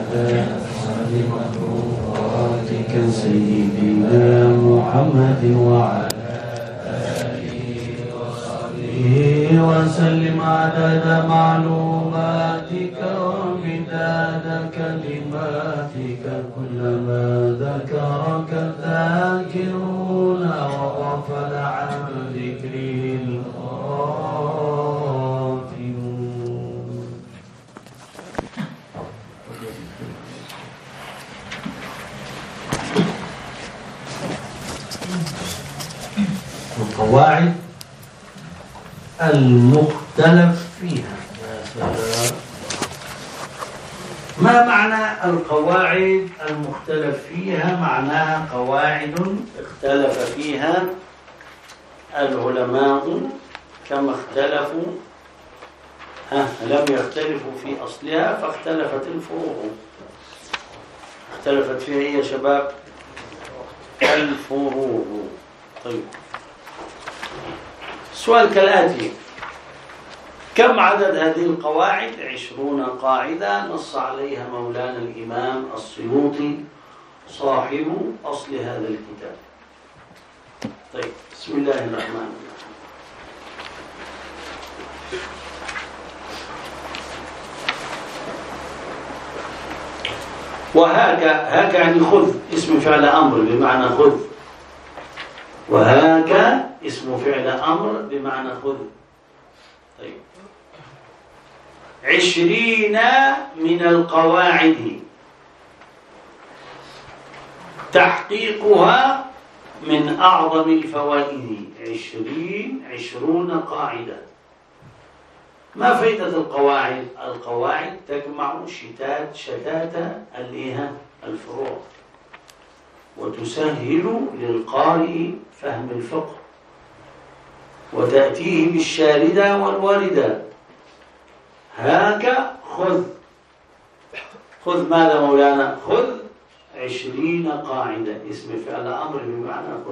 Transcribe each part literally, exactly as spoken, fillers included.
مخلوقاتك سيدنا محمد وعلى وسلم عدد معلوماتك ومداد كلماتك كلما ذكرك الذاكرون وغفل عن ذكره الغافلون. القواعد المختلف فيها. ما معنى القواعد المختلف فيها؟ معناها قواعد اختلف فيها العلماء كما اختلفوا ها لم يختلفوا في أصلها فاختلفت الفروع. اختلفت فيها ايه يا شباب؟ الفروع. طيب السؤال كالآتي: كم عدد هذه القواعد؟ عشرون قاعدة نص عليها مولانا الإمام السيوطي صاحب أصل هذا الكتاب. طيب بسم الله الرحمن الرحيم. وهاك، هاك يعني خذ، اسم فعل أمر بمعنى خذ. وهاك اسم فعل أمر بمعنى خذ. طيب عشرين من القواعد تحقيقها من أعظم الفوائد. عشرين عشرون قاعدة. ما فائدة القواعد؟ القواعد تجمع شتات شتات الفروع وتسهل للقارئ فهم الفقه وتأتيه بالشاردة والواردة. هاك خذ. خذ ماذا مولانا؟ خذ عشرين قاعدة، اسم فعل أمر بمعنى خذ.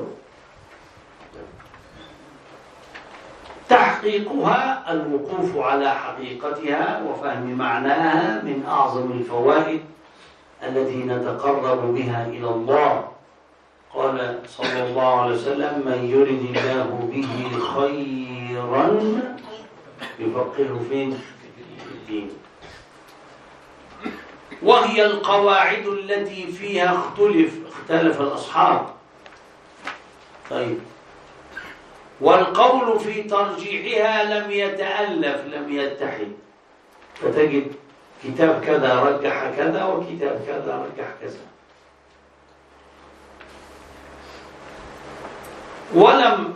تحقيقها الوقوف على حقيقتها وفهم معناها من أعظم الفوائد التي نتقرب بها إلى الله. قال صلى الله عليه وسلم: من يرد الله به خيرا يفقهه فين؟ في الدين. وهي القواعد التي فيها اختلف اختلف الأصحاب. طيب والقول في ترجيحها لم يتألف، لم يتحد، فتجد كتاب كذا رجح كذا وكتاب كذا رجح كذا. ولم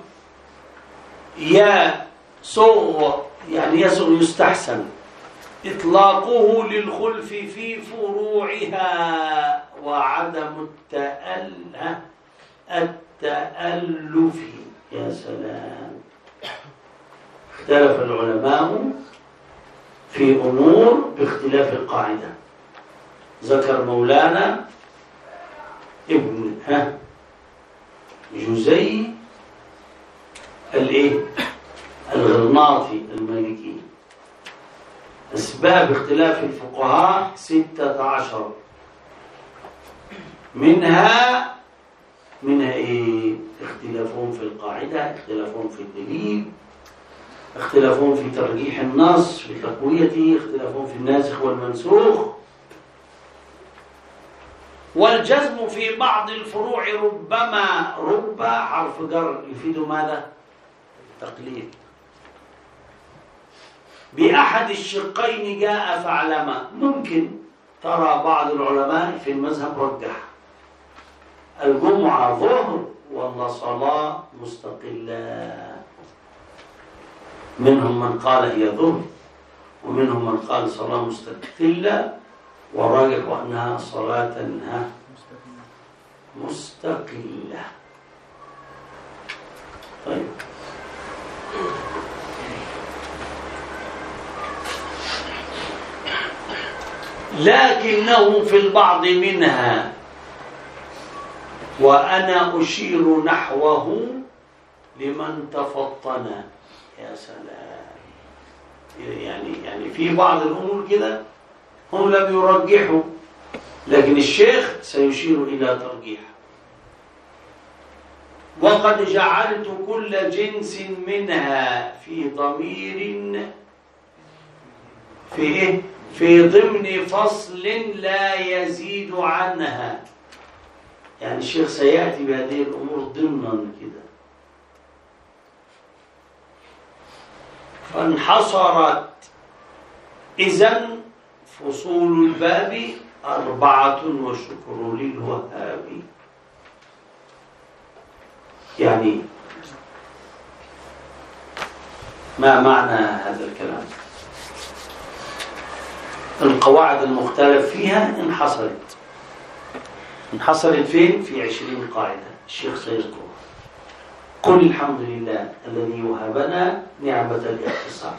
يسوغ يعني يسوغ يستحسن إطلاقه للخلف في فروعها وعدم التألف التألف. يا سلام. اختلف العلماء في أمور باختلاف القاعدة. ذكر مولانا ابن ها جزي الايه الغرناطي المالكي أسباب اختلاف الفقهاء ستة عشر. منها منها إيه؟ اختلافهم في القاعدة، اختلافهم في الدليل، اختلافهم في ترجيح النص في تقويته، اختلافهم في الناسخ والمنسوخ. والجزم في بعض الفروع ربما رب حرف جر يفيد ماذا؟ تقليد. بأحد الشقين جاء فاعلم. ممكن ترى بعض العلماء في المذهب رجح الجمعة ظهر ولا صلاة مستقلة. منهم من قال هي ظهر ومنهم من قال صلاة مستقلة، وراجح أنها صلاة مستقلة. طيب لكنه في البعض منها وأنا أشير نحوه لمن تفطن. يا سلام. يعني يعني في بعض الأمور كده هم لم يرجحوا لكن الشيخ سيشير إلى ترجيح. وقد جعلت كل جنس منها في ضمير في إيه؟ في ضمن فصل لا يزيد عنها. يعني الشيخ سيأتي بهذه الأمور ضمنا كده. فانحصرت إذن فصول الباب أربعة وشكر للوهاب. يعني ما معنى هذا الكلام؟ القواعد المختلف فيها انحصرت. انحصرت فين؟ في عشرين قاعدة الشيخ سيذكرها. قل الحمد لله الذي وهبنا نعمة الاختصار.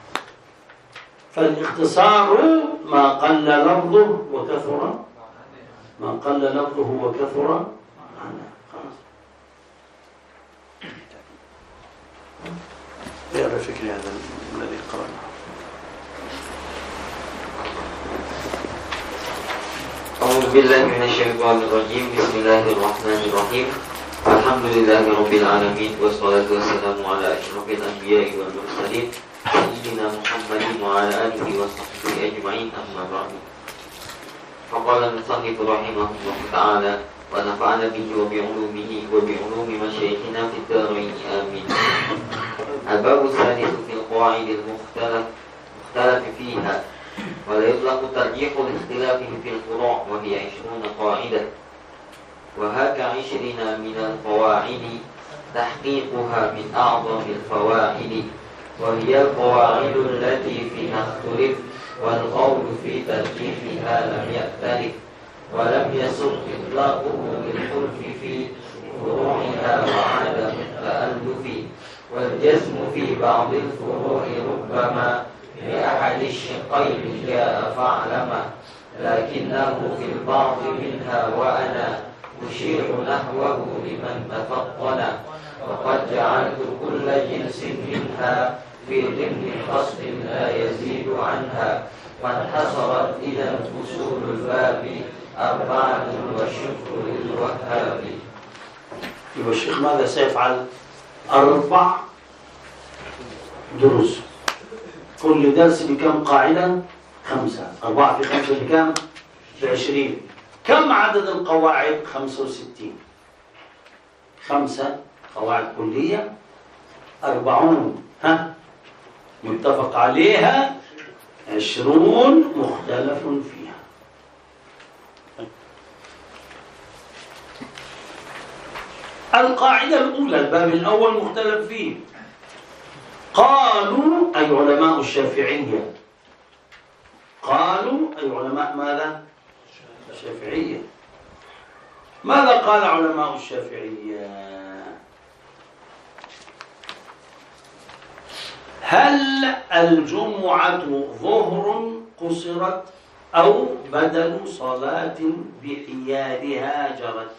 فالاختصار ما قل لفظه وكثر ما قل لفظه وكثر معناه. خلاص. اقرأ فكري هذا الذي قرأناه. أعوذ بالله من الشيطان الرجيم. بسم الله الرحمن الرحيم. الحمد لله رب العالمين، والصلاة والسلام على أشرف الأنبياء والمرسلين سيدنا محمد وعلى آله وصحبه أجمعين، أما بعد. فقال المصنف رحمه الله تعالى: ونفعنا به وبعلومه وبعلوم مشايخنا في الدارين، آمين. الباب الثالث في القواعد المختلف مختلف فيها، ولا يطلق ترجيح الاختلاف في الفروع، وهي عشرون قاعدة. وهاك عشرين من القواعد تحقيقها من أعظم الفوائد، وهي القواعد التي فيها اختلف، والقول في ترجيحها لم يختلف، ولم يسق إطلاقه للخلف في فروعها وعدم التألف، والجزم في بعض الفروع ربما بأحد الشقين جاء فاعلم، لكنه في البعض منها وأنا أشير نحوه لمن تفطن، وقد جعلت كل جنس منها في ضمن فصل لا يزيد عنها، فانحصرت إذا فصول الباب أربعة والشكر للوهاب. يبقى الشيخ ماذا سيفعل؟ أربع دروس، كل درس بكم قاعدة؟ خمسة. أربعة في خمسة بكم؟ بعشرين. كم عدد القواعد؟ خمسة وستين. خمسة قواعد كلية، أربعون ها متفق عليها، عشرون مختلف فيها. القاعدة الأولى، الباب الأول مختلف فيه. قالوا أي علماء الشافعية، قالوا أي علماء ماذا؟ الشافعية. ماذا قال علماء الشافعية؟ هل الجمعة ظهر قصرت أو بدل صلاة بحيالها جرت؟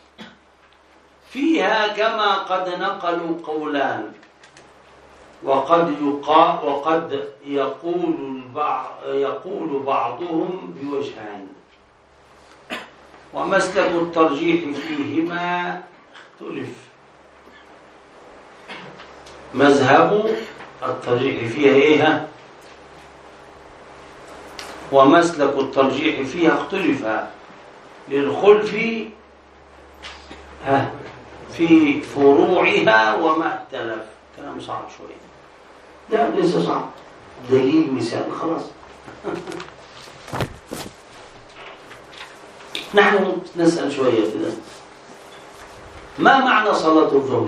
فيها كما قد نقلوا قولان، وقد يقال وقد يقول البعض يقول بعضهم بوجهان، ومسلك الترجيح فيهما اختلف. مذهب الترجيح فيها ايه؟ ومسلك الترجيح فيها اختلف للخلف ها في فروعها وما اختلف. كلام صعب شويه. لا ليس صعب، دليل مثال خلاص. نحن نسأل شوية كده، ما معنى صلاة الظهر؟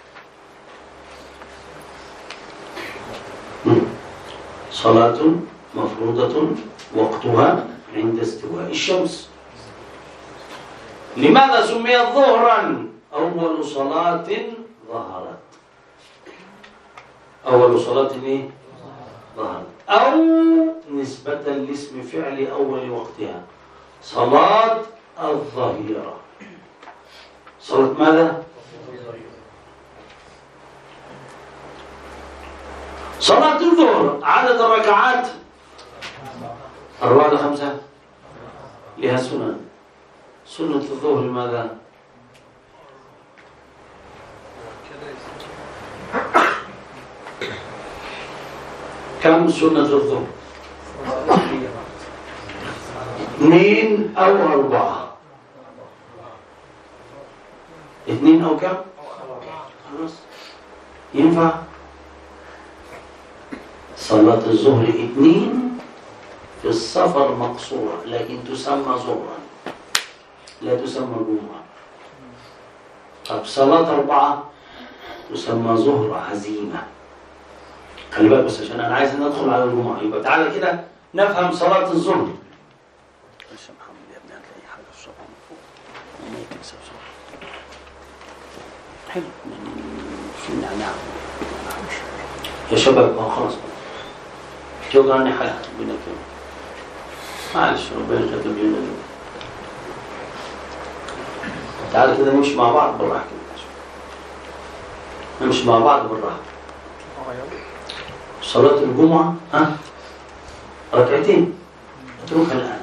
صلاة مفروضة وقتها عند استواء الشمس. لماذا سميت ظهرا؟ أول صلاة ظهرت. أول صلاة إيه؟ ظهرت. أو نسبة لاسم فعل أول وقتها، صلاة الظهيرة. صلاة ماذا؟ صلاة الظهر عدد الركعات أربعة خمسة لها سنن. سنة الظهر ماذا؟ كم سنة الظهر؟ اثنين أو أربعة؟ اثنين أو كم؟ خلاص ينفع. صلاة الظهر اثنين في السفر مقصورة، لكن تسمى ظهرا لا تسمى جمعة. طب صلاة أربعة تسمى ظهر عزيمة. خلي بالك بس عشان أنا عايز أن أدخل على الجمعة. يبقى تعالى كده نفهم صلاة الظهر. بس يا محمد يا ابني هتلاقي حاجة الصبح من فوق وما يكنسب صبح حلو في النعناع يا شباب. اه خلاص توقعني حاجة ربنا كده معلش ربنا كتب لنا. تعالى كده نمشي مع بعض بالراحة كده، نمشي مع بعض بالراحة. صلاة الجمعة ها ركعتين اتركها الآن.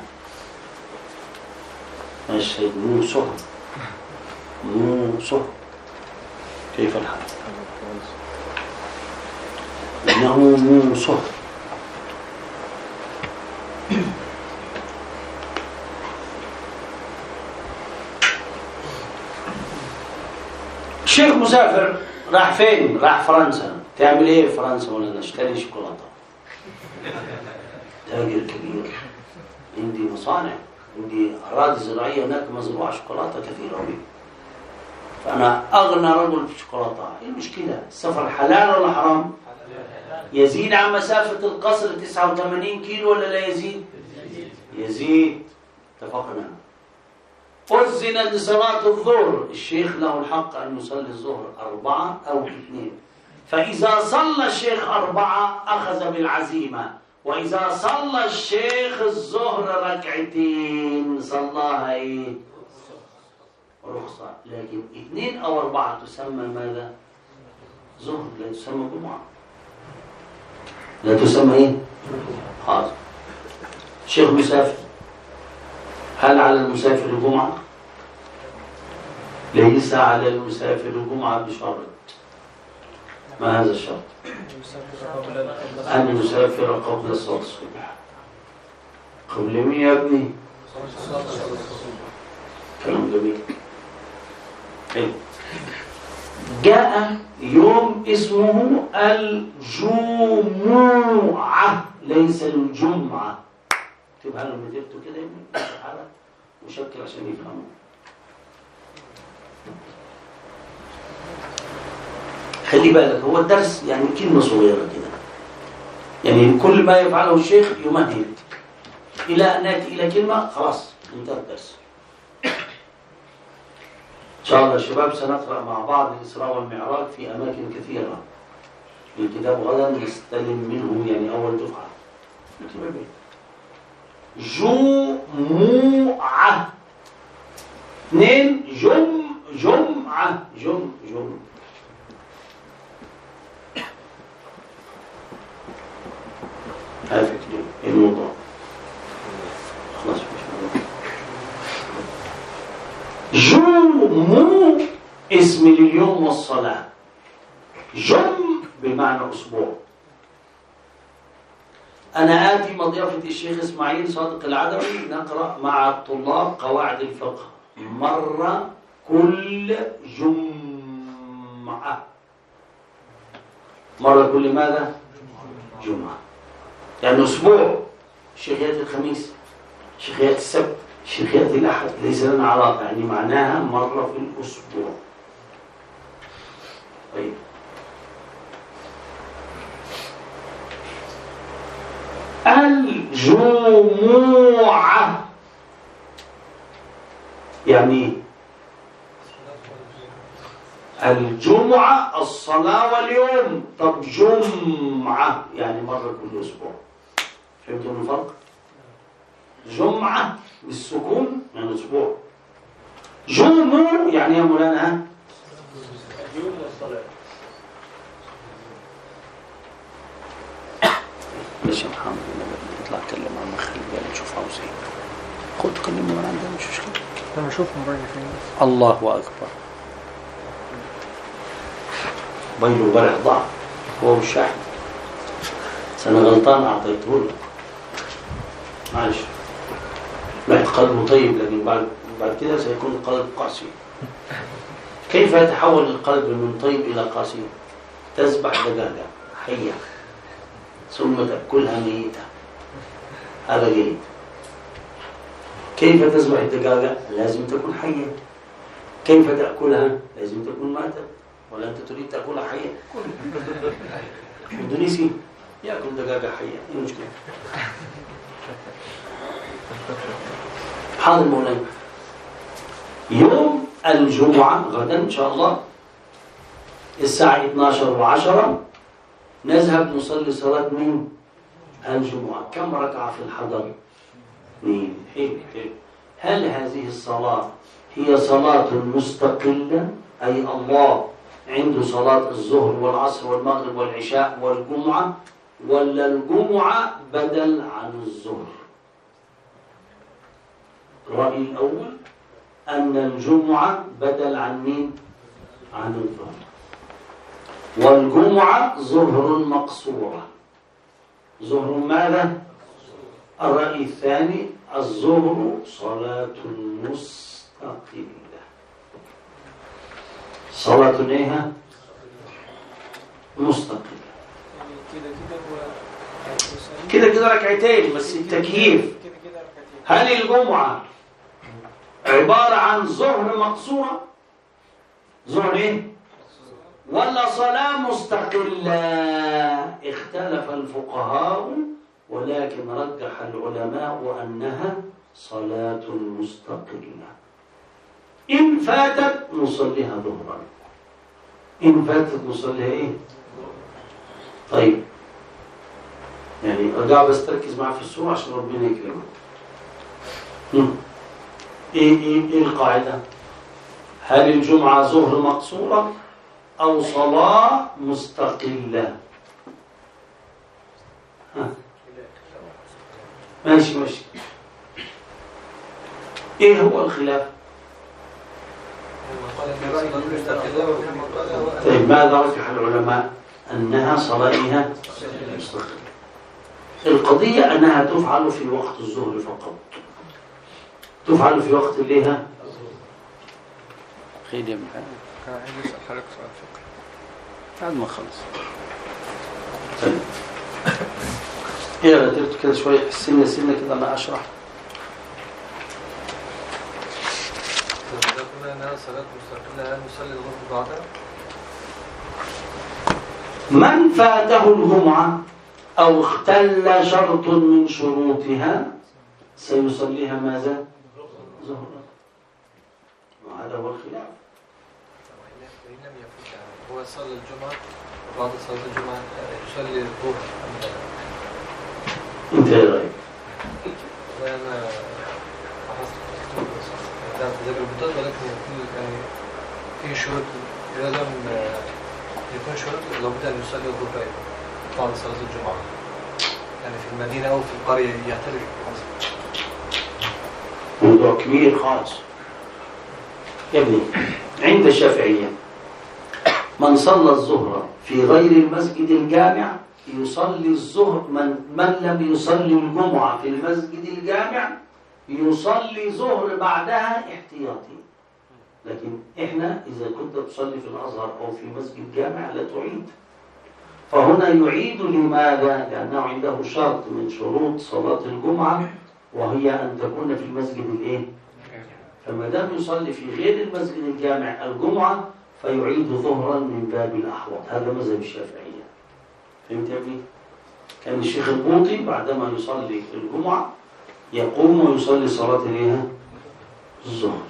ماشي مو صهر مو صهر. كيف الحال؟ إنه مو صهر. الشيخ مسافر راح فين؟ راح فرنسا. تعمل ايه في فرنسا؟ ولا نشتري شوكولاته. تاجر كبير، عندي مصانع، عندي اراضي زراعيه هناك مزروعه شوكولاته كثيره أوي. فانا اغنى رجل في الشوكولاته. ايه المشكله؟ السفر حلال ولا حرام؟ يزيد عن مسافه القصر تسعة وثمانين كيلو ولا لا يزيد؟ يزيد. اتفقنا. أذن لصلاة الظهر، الشيخ له الحق أن يصلي الظهر أربعة أو اثنين. فإذا صلى الشيخ أربعة أخذ بالعزيمة، وإذا صلى الشيخ الظهر ركعتين صلاها إيه؟ رخصة. لكن اثنين أو أربعة تسمى ماذا؟ ظهر، لا تسمى جمعة، لا تسمى إيه؟ خلاص. الشيخ مسافر، هل على المسافر الجمعة؟ ليس على المسافر الجمعة بشرط. ما هذا الشرط؟ أن يسافر قبل صلاة الصبح. قبل مين يا ابني؟ كلام جميل. حلو. جاء يوم اسمه الجمعة ليس الجمعة. اكتبها لهم كتبته كده يمين وشكل عشان يفهموا. خلي بالك هو الدرس يعني كلمة صغيرة كده، يعني كل ما يفعله الشيخ يمهد إلى أن نأتي إلى كلمة خلاص انتهى الدرس. إن شاء الله الشباب سنقرأ مع بعض الإسراء والمعراج في أماكن كثيرة. الكتاب غدا نستلم منه يعني أول دفعة. جمعة. اثنين جم جمعة جم جم. هذا كده الموضوع خلاص. جمو اسم لليوم والصلاة. جم بمعنى أسبوع. أنا آتي مضيافة الشيخ إسماعيل صادق العدوي نقرأ مع الطلاب قواعد الفقه مرة كل جمعة. مرة كل ماذا؟ جمعة. يعني أسبوع. الشيخ يأتي الخميس، الشيخ يأتي السبت، الشيخ يأتي الأحد، ليس لنا علاقة. يعني معناها مرة في الأسبوع. طيب الجمعة يعني الجمعة الصلاة واليوم. طب جمعة يعني مرة كل أسبوع. فهمتوا الفرق؟ جمعة بالسكون يعني أسبوع. جمعة يعني يا مولانا اليوم والصلاة. ماشي يا محمد نطلع نتكلم عن مخلي بالك نشوف عاوز ايه. خد كلمه من عندنا مش مشكلة. لما أشوف موبايلي فين. الله أكبر. موبايله برع ضعف هو والشاحن. أنا غلطان أعطيته له. معلش. بعد قلبه طيب لكن بعد بعد كده سيكون القلب قاسي. كيف يتحول القلب من طيب إلى قاسي؟ تذبح دجاجة حية ثم تأكلها ميتة. هذا جيد. كيف تذبح الدجاجة؟ لازم تكون حية. كيف تأكلها؟ لازم تكون ماتة. ولا أنت تريد تأكلها حية؟ اندونيسي يأكل دجاجة حية، إيه المشكلة؟ حاضر مولانا. يوم الجمعة غدا إن شاء الله الساعة اثنتي عشرة وعشرة نذهب نصلي صلاة مين؟ الجمعة. كم ركعة في الحضر؟ مين؟ حلو حلو. هل هذه الصلاة هي صلاة مستقلة؟ أي الله عنده صلاة الظهر والعصر والمغرب والعشاء والجمعة، ولا الجمعة بدل عن الظهر؟ الرأي الأول أن الجمعة بدل عن مين؟ عن الظهر، والجمعة ظهر مقصورة. ظهر ماذا؟ الرأي الثاني الظهر صلاة مستقلة. صلاة ايه؟ مستقلة. كده كده ركعتين بس التكييف. هل الجمعة عبارة عن ظهر مقصورة؟ ظهر ايه؟ ولا صلاة مستقلة؟ اختلف الفقهاء ولكن رجح العلماء أنها صلاة مستقلة. إن فاتت نصليها ظهرا، إن فاتت نصليها إيه؟ طيب يعني أرجع بس تركز معي في السورة عشان ربنا يكرمك. إيه إيه إيه القاعدة؟ هل الجمعة ظهر مقصورة أو صلاة مستقلة؟ ها. ماشي ماشي. إيه هو الخلاف؟ طيب ماذا رجح العلماء؟ أنها صلاتها مستقلة. القضية أنها تفعل في وقت الظهر فقط، تفعل في وقت الليها. خير يا محمد. كان عايز أسأل حضرتك سؤال فقهي بعد ما خلص. طيب يلا درت كده شوية سنة سنة كده أنا أشرح. قلنا أنها صلاة مستقلة، هل نصلي الظهر بعدها؟ من فاته الجمعة أو اختل شرط من شروطها سيصليها ماذا؟ ظهرا. وهذا هو الخلاف. وإن لم يفوت هو صلى الجمعة وبعد صلاة الجمعة يصلي الظهر. أنت إيه رأيك؟ أنا لاحظت في ذكر البطاقة ولكن يكون يعني في شروط، إذا لم يكون شروط لابد أن يصلي الظهر بعد صلاة الجمعة، يعني في المدينة أو في القرية يعترف. موضوع كبير خالص يا ابني. عند الشافعية من صلى الظهر في غير المسجد الجامع يصلي الظهر، من, من لم يصلي الجمعة في المسجد الجامع يصلي ظهر بعدها احتياطي. لكن إحنا إذا كنت تصلي في الأزهر أو في مسجد جامع لا تعيد. فهنا يعيد لماذا؟ لأنه عنده شرط من شروط صلاة الجمعة وهي أن تكون في المسجد الإيه؟ فما دام يصلي في غير المسجد الجامع الجمعة فيعيد ظهرا من باب الأحوط. هذا مذهب الشافعية. فهمت يا ابني؟ كان الشيخ البوطي بعدما يصلي الجمعة يقوم ويصلي صلاة الايه؟ الظهر.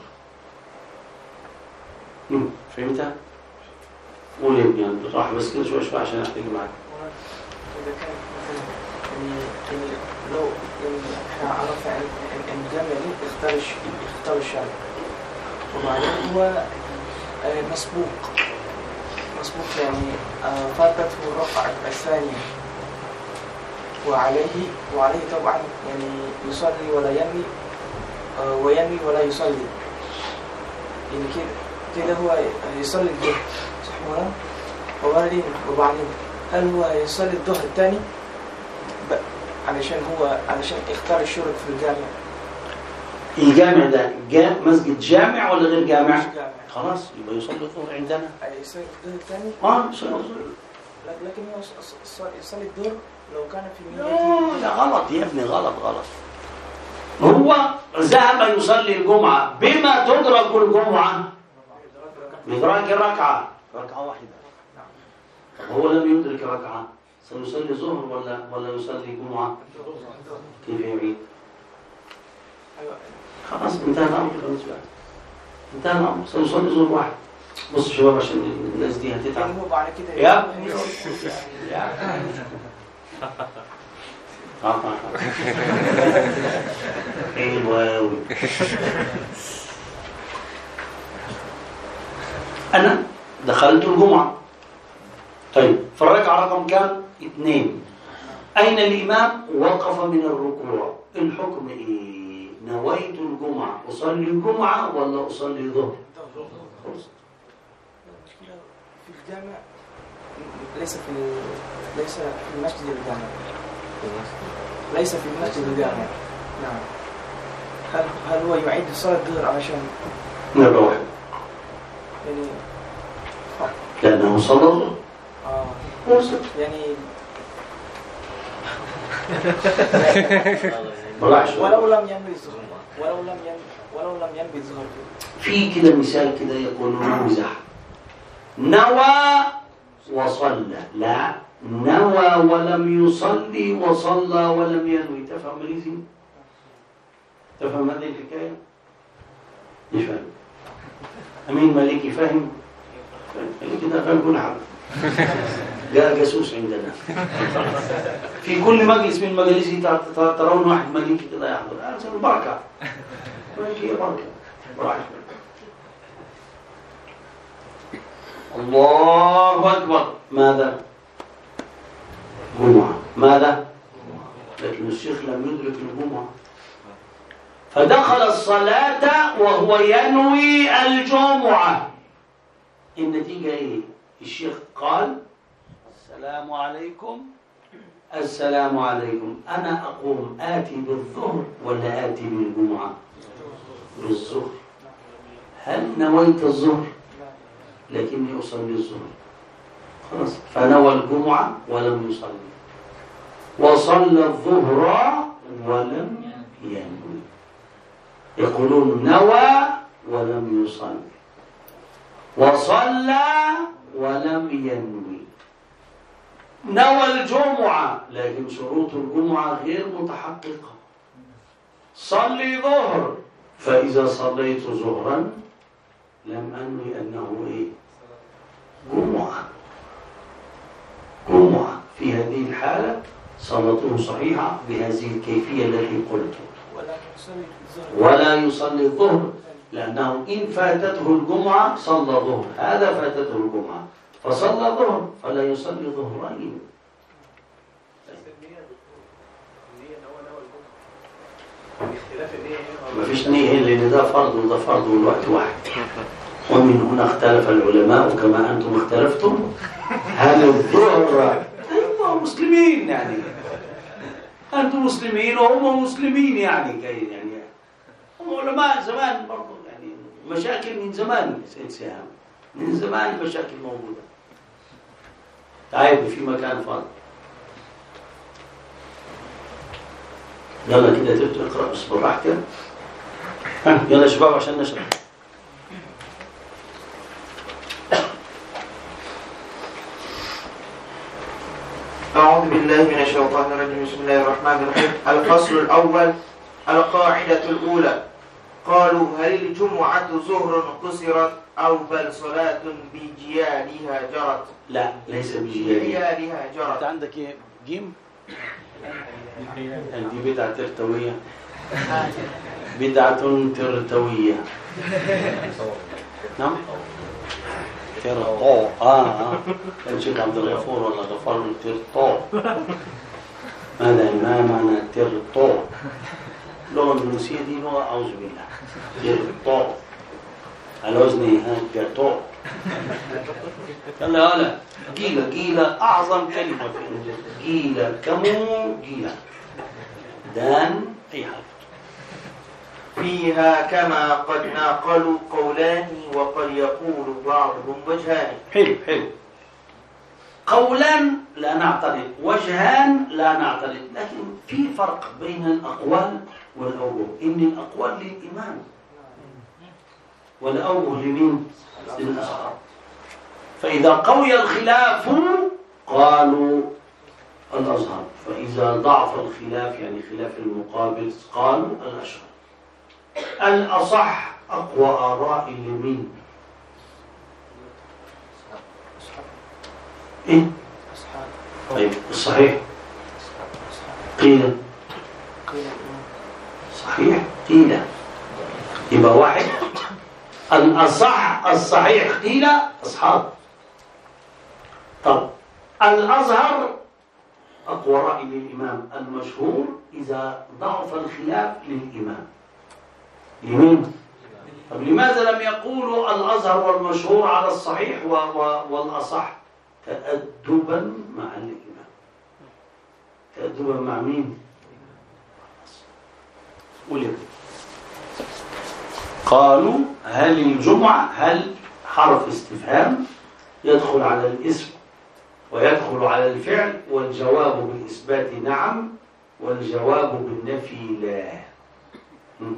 فهمتها؟ قول يا ابني انت راح بس كده شوي شوي عشان احتاج معاك. إذا كان يعني لو احنا عرفنا ان الجامع يختار يختار الشارع وبعدين هو مسبوق مسبوق يعني فاتته الركعة الثانية وعليه وعليه طبعا يعني يصلي ولا ينوي وينوي ولا يصلي، يعني كده كده هو يصلي الظهر صح مولانا؟ وبعدين وبعدين هل هو يصلي الظهر الثاني علشان هو علشان اختار الشروط في الجامع؟ الجامع ده جاء مسجد جامع ولا غير جامع؟ مش جامع. خلاص يبقى يصلي الظهر عندنا. يصلي الظهر الثاني؟ اه يصلي الظهر. لكن هو يصلي الظهر لو كان في لا لا غلط يا ابني، غلط غلط. هو ذهب يصلي الجمعة، بما تدرك الجمعة؟ بإدراك ركعة ركعة واحدة. هو لم يدرك ركعة، سيصلي ظهر ولا ولا يصلي جمعة؟ كيف يعيد؟ خلاص انتهى الأمر بالنسبة له، انتهى الأمر، سيصلي ظهر واحد. بص شباب عشان الناس دي هتتعب. يعني هو بعد كده يا يا حلوة. أنا دخلت الجمعة، طيب في الركعة رقم كام؟ اثنين. أين الإمام؟ وقف من الركوع. الحكم إيه؟ نويت الجمعة، أصلي الجمعة ولا أصلي ظهر؟ في الجامع ليس في ليس في المسجد الجامع، ليس في المسجد الجامع. نعم. هل هل هو يعيد صلاة الظهر علشان مرة واحدة؟ يعني لأنه صلى الظهر. آه يعني ولو لم ينوي الظهر، ولو لم ينوي ولو لم ينوي الظهر. في كده مثال كده يقولون مزح، نوى وصلى، لا نوى ولم يصلي وصلى ولم ينوي. تفهم ماليزي؟ تفهم هذه الحكاية؟ مش فاهم. أمين مالكي فاهم؟ فاهم كده، فاهم كل حاجة. جاء جاسوس عندنا في كل مجلس من مجالسي ترون واحد ملكي كده يحضر. هذا البركة، ملكي بركة براحة. الله أكبر. ماذا؟ جمعة. ماذا؟ لكن الشيخ لم يدرك الجمعة، فدخل الصلاة وهو ينوي الجمعة. النتيجة إيه؟ الشيخ قال السلام عليكم السلام عليكم، أنا أقوم آتي بالظهر ولا آتي بالجمعة؟ بالظهر. هل نويت الظهر؟ لكني أصلي الظهر، خلاص، فنوى الجمعة ولم يصلي، وصلى الظهر ولم ينوي. يقولون نوى ولم يصلي، وصلى ولم ينوي. نوى الجمعة لكن شروط الجمعة غير متحققة. صلي ظهر، فإذا صليت ظهرا لم أنوي أنه إيه؟ جمعة. جمعة. في هذه الحالة صلاته صحيحة بهذه الكيفية التي قلت. ولا يصلي الظهر، لأنه إن فاتته الجمعة صلى ظهر، هذا فاتته الجمعة فصلى ظهر، فلا يصلي ظهرين. ما فيش نية، لأن ده فرض وده فرض والوقت واحد. ومن هنا اختلف العلماء كما أنتم اختلفتم. هل الظهر أنتم مسلمين يعني، أنتم مسلمين وهم مسلمين يعني يعني هم علماء زمان برضو يعني، مشاكل من زمان سيسهم من زمان مشاكل موجودة. طيب في مكان فاضي، يلا كده تبدأ اقرأ بس براحتك. يلا شباب عشان نشرح. أعوذ بالله من الشيطان الرجيم. بسم الله الرحمن الرحيم. الفصل الأول. القاعدة الأولى. قالوا هل الجمعة ظهر قصرت أو بل صلاة بجيالها جرت؟ لا ليس بجيالها. بجيالها جرت. أنت عندك إيه؟ جيم؟ دي بدعة ترتوية. بدعة ترتوية. نعم؟ ترطو. آه آه. كان شيخ عبد الغفور ولا غفار ترطو. ماذا ما معنى ترطو؟ اللغة الإندونيسية دي لغة أعوذ بالله جرطو على وزن جرطو قال لا جيلة جيلة أعظم كلمة في الإنجليزية جيلة كمو جيلة دان أي حاجة فيها كما قد ناقلوا قولان وقد يقول بعضهم وجهان. حلو حلو. قولان لا نعترض، وجهان لا نعترض، لكن في فرق بين الأقوال والأوجه. إن الأقوال للإمام والأوجه لمين؟ للأصحاب. فإذا قوي الخلاف قالوا الأزهر، فإذا ضعف الخلاف يعني خلاف المقابل قالوا الأشهر. الأصح أقوى آراء لمين؟ إيه؟ طيب الصحيح قيل صحيح قيل يبقى واحد. الأصح الصحيح قيل أصحاب. طب الأزهر أقوى رأي للإمام المشهور إذا ضعف الخلاف للإمام لمين؟ طب لماذا لم يقولوا الأزهر والمشهور على الصحيح و و والأصح؟ تأدبا مع الإمام. تأدبا مع مين؟ وليه؟ قالوا هل الجمعة هل حرف استفهام يدخل على الاسم ويدخل على الفعل، والجواب بالإثبات نعم والجواب بالنفي لا. م.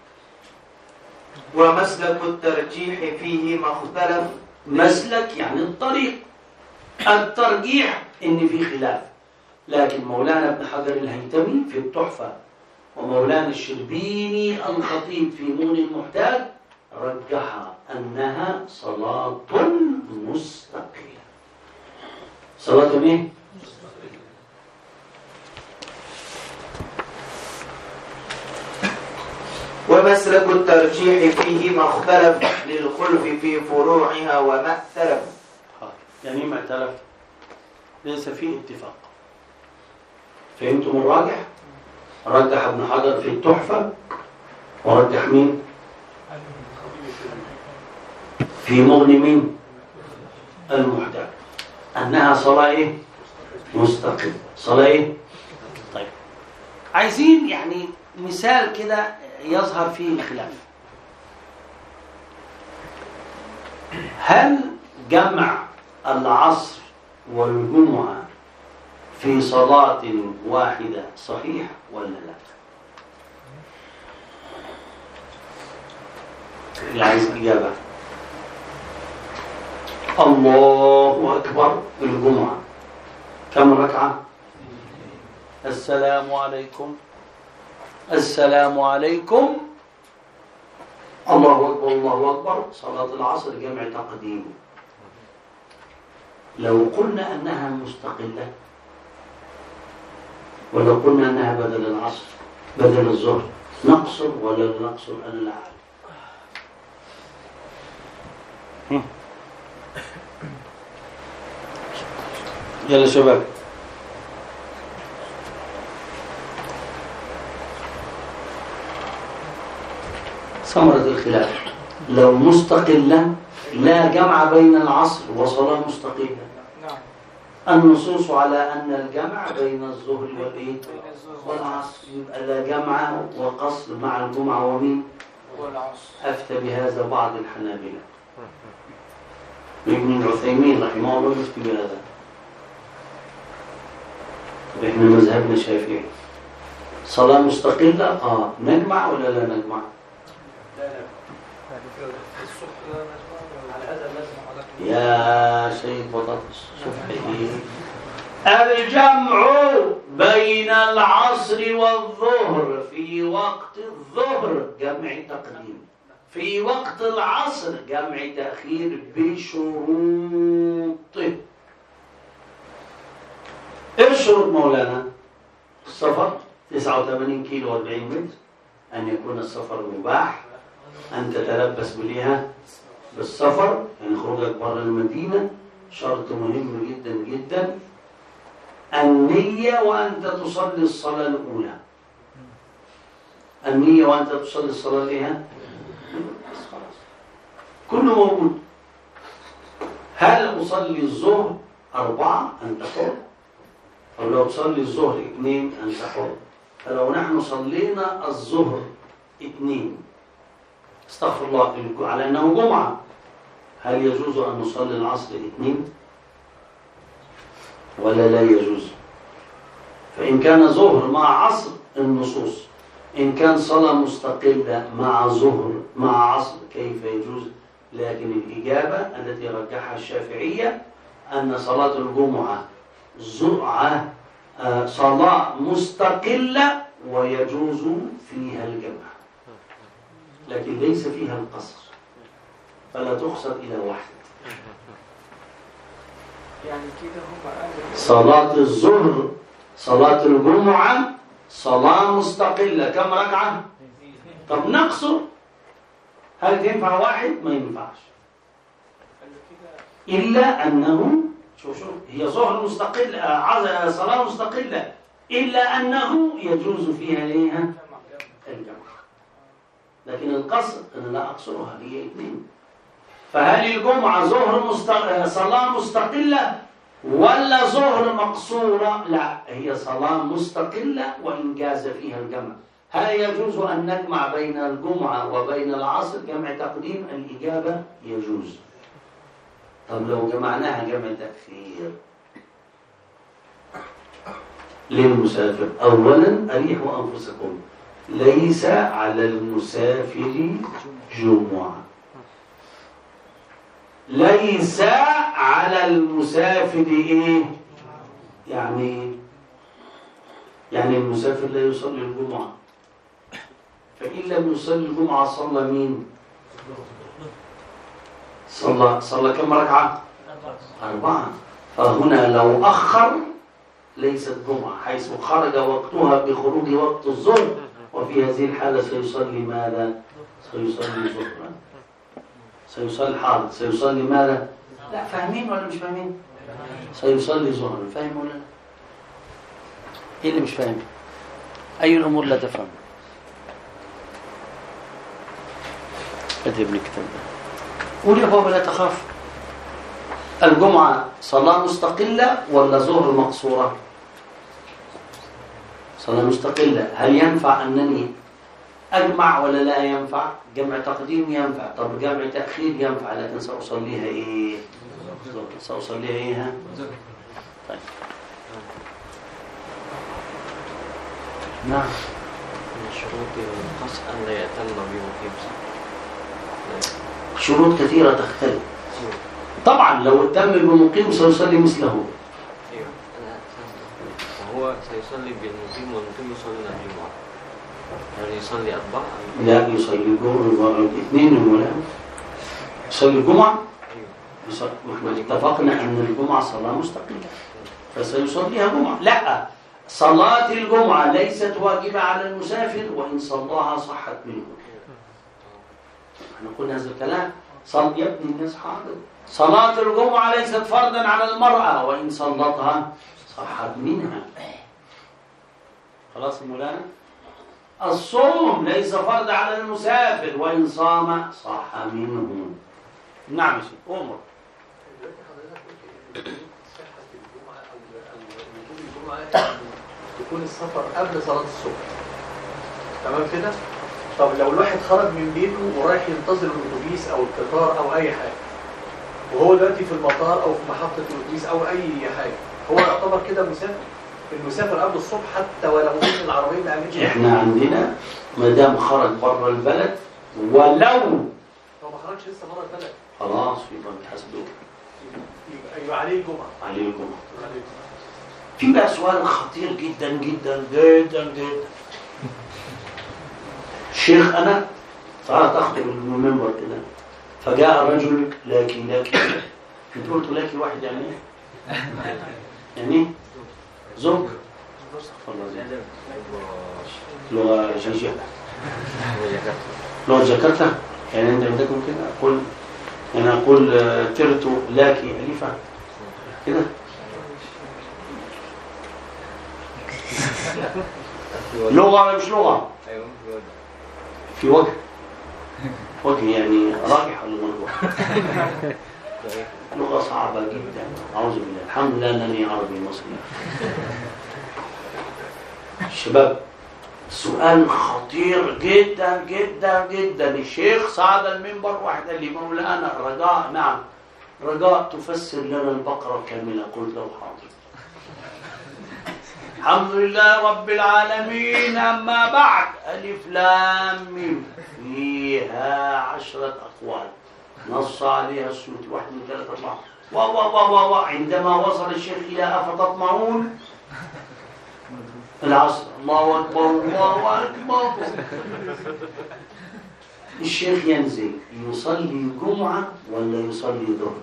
ومسلك الترجيح فيه ما اختلف. مسلك يعني الطريق. الترجيح إن في خلاف، لكن مولانا ابن حجر الهيثمي في التحفة ومولانا الشربيني الخطيب في نون المحتاج رجح أنها صلاة مستقلة. صلاة ايه؟ ومسلك الترجيح فيه ما اختلف للخلف في فروعها وما اختلف. يعني ما اختلف ليس فيه اتفاق. فهمتم الراجح؟ رجح ابن حجر في التحفة ورجح مين؟ في مغني مين؟ المحتاج أنها صلاة إيه؟ مستقلة. صلاة إيه؟ طيب عايزين يعني مثال كده يظهر فيه الخلاف. هل جمع العصر والجمعة في صلاة واحدة صحيح ولا لا؟ اللي عايز إجابة. الله أكبر الجمعة كم ركعة؟ السلام عليكم السلام عليكم الله أكبر الله أكبر. صلاة العصر جمع تقديم. لو قلنا أنها مستقلة ولو قلنا أنها بدل العصر بدل الظهر نقصر ولا لا نقصر؟ أنا لا أعلم. يلا شباب ثمرة الخلاف لو مستقلا لا جمع بين العصر وصلاة مستقلة. النصوص على أن الجمع بين الظهر والإيه والعصر، يبقى لا جمع وقصر مع الجمعة ومين والعصر. أفتى بهذا بعض الحنابلة. ابن العثيمين رحمه الله يفتي بهذا. احنا مذهبنا شافعي. صلاة مستقلة اه نجمع ولا لا نجمع؟ يا سيد بطاطس صبحي الجمع بين العصر والظهر في وقت الظهر جمع تقديم، في وقت العصر جمع تأخير بشروطه. ايش شروط مولانا؟ السفر تسعة وثمانين كيلو وأربعين متر، أن يكون السفر مباح، أن تتلبس بليها بالسفر يعني خروجك بره المدينة شرط مهم جدا جدا. النية وأنت تصلي الصلاة الأولى النية وأنت تصلي الصلاة لها خلاص كله موجود. هل أصلي الظهر أربعة أنت حر، أو لو تصلي الظهر اثنين أنت حر. فلو نحن صلينا الظهر اثنين استغفر الله على أنه جمعة، هل يجوز أن نصلي العصر اثنين ولا لا يجوز؟ فإن كان ظهر مع عصر النصوص، إن كان صلاة مستقلة مع ظهر مع عصر كيف يجوز؟ لكن الإجابة التي رجحها الشافعية أن صلاة الجمعة زرعة صلاة مستقلة ويجوز فيها الجمع، لكن ليس فيها القصر، فلا تقصر إلى واحد. يعني كده هم قالوا صلاة الظهر صلاة الجمعة صلاة مستقلة كم ركعة؟ طب نقصر، هل تنفع واحد؟ ما ينفعش، إلا أنه شوف شوف هي ظهر مستقلة صلاة مستقلة، إلا أنه يجوز فيها ليها الجمع، لكن القصر أنا لا أقصرها هي اثنين. فهل الجمعة ظهر مستق... صلاة مستقلة ولا ظهر مقصورة؟ لا، هي صلاة مستقلة وإن جاز فيها الجمع. هل يجوز أن نجمع بين الجمعة وبين العصر جمع تقديم؟ الإجابة يجوز. طب لو جمعناها جمع تأخير للمسافر، أولا أريحوا أنفسكم، ليس على المسافر جمعة، ليس على المسافر إيه؟ يعني يعني المسافر لا يصلي الجمعة، فإن لم يصلي الجمعة صلى مين؟ صلى صلى كم ركعة؟ أربعة. فهنا لو أخر ليست جمعة، حيث خرج وقتها بخروج وقت الظهر، وفي هذه الحالة سيصلي ماذا؟ سيصلي ظهرا، سيصلي حاضر، سيصلي ماذا؟ لا فاهمين ولا مش فاهمين؟ سيصلي ظهرا، فاهم ولا لا؟ ايه اللي مش فاهم؟ أي الأمور لا تفهم؟ اكتب لي الكتاب ده، قول يا بابا لا تخاف. الجمعة صلاة مستقلة ولا ظهر مقصورة؟ صلاة مستقلة. هل ينفع أنني أجمع ولا لا ينفع؟ جمع تقديم ينفع، طب جمع تأخير ينفع، لكن سأصليها إيه؟ سأصليها إيه؟ طيب نعم. من شروط القصر أن لا يأتم بمقيم. شروط كثيرة تختلف. طبعا لو اتم بمقيم سيصلي مثله. ايوه وهو سيصلي بالمقيم والمقيم يصلي الجمعة، يعني يصلي أربعة؟ لا، يصلي الجمعة اثنين ولا يصلي الجمعة. ايوه احنا اتفقنا ان الجمعة صلاة مستقلة فسيصليها جمعة. لا، صلاة الجمعة ليست واجبة على المسافر، وإن صلاها صحت منه. احنا قلنا هذا الكلام. صل يا ابني الناس حاضر. صلاة الجمعة ليست فرضا على المرأة، وإن صلتها صحت منها. خلاص يا مولانا. الصوم ليس فرض على المسافر، وإن صام صح منه. نعم يا شيخ أمر. تكون السفر قبل صلاة الصبح، تمام كده؟ طب لو الواحد خرج من بيته ورايح ينتظر الأتوبيس أو القطار أو أي حاجة، وهو دلوقتي في المطار أو في محطة الأتوبيس أو أي حاجة، هو يعتبر كده مسافر؟ المسافر قبل الصبح حتى ولو كان العربية ما عملتش. إحنا عندنا ما دام خرج بره البلد، ولو هو ما خرجش لسه بره البلد، خلاص يبقى بتحسبه يبقى يبقى عليه الجمعة. عليه الجمعة. في بقى سؤال خطير جدا جدا جدا جدا. شيخ أنا تعال تخطب المنبر كده، فجاء رجل لاكي لاكي، انت قلت لاكي واحد يعني ايه؟ يعني ايه؟ زوج؟ لغة جنجية، لغة جاكرتا. يعني انت عندكم كده أقول أنا أقول ترتو لاكي أليفة كده. لغة ولا مش لغة؟ في وجه وجه يعني راجح ولا مرجوح؟ لغة صعبة جدا. أعوذ بالله. الحمد لله أنني عربي مصري. الشباب سؤال خطير جدا جدا جدا. الشيخ صعد المنبر واحد قال لي مولانا رجاء، نعم رجاء تفسر لنا البقرة كاملة. قلت له حاضر. الحمد لله رب العالمين، أما بعد ألف لام ميم فيها عشرة أقوال نص عليها السيوطي واحد من ثلاثة أربعة و و و و عندما وصل الشيخ إلى أفتطمعون العصر الله أكبر الله أكبر، الشيخ ينزل يصلي جمعة ولا يصلي ظهر؟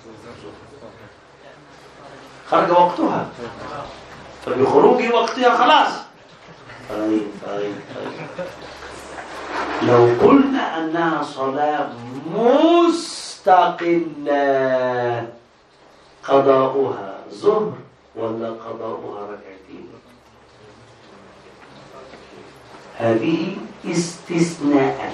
خرج وقتها، فبخروج وقتها خلاص. طيب طيب طيب لو قلنا أنها صلاة مستقلة قضاؤها ظهر ولا قضاؤها ركعتين؟ هذه استثناءات،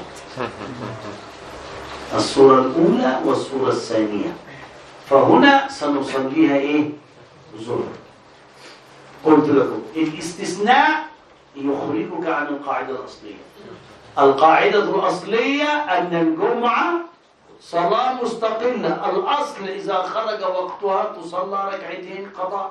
الصورة الأولى والصورة الثانية. فهنا سنصليها إيه؟ ظهر. قلت لكم الاستثناء يخرجك عن القاعدة الأصلية. القاعدة الأصلية أن الجمعة صلاة مستقلة، الأصل إذا خرج وقتها تصلى ركعتين قضاء.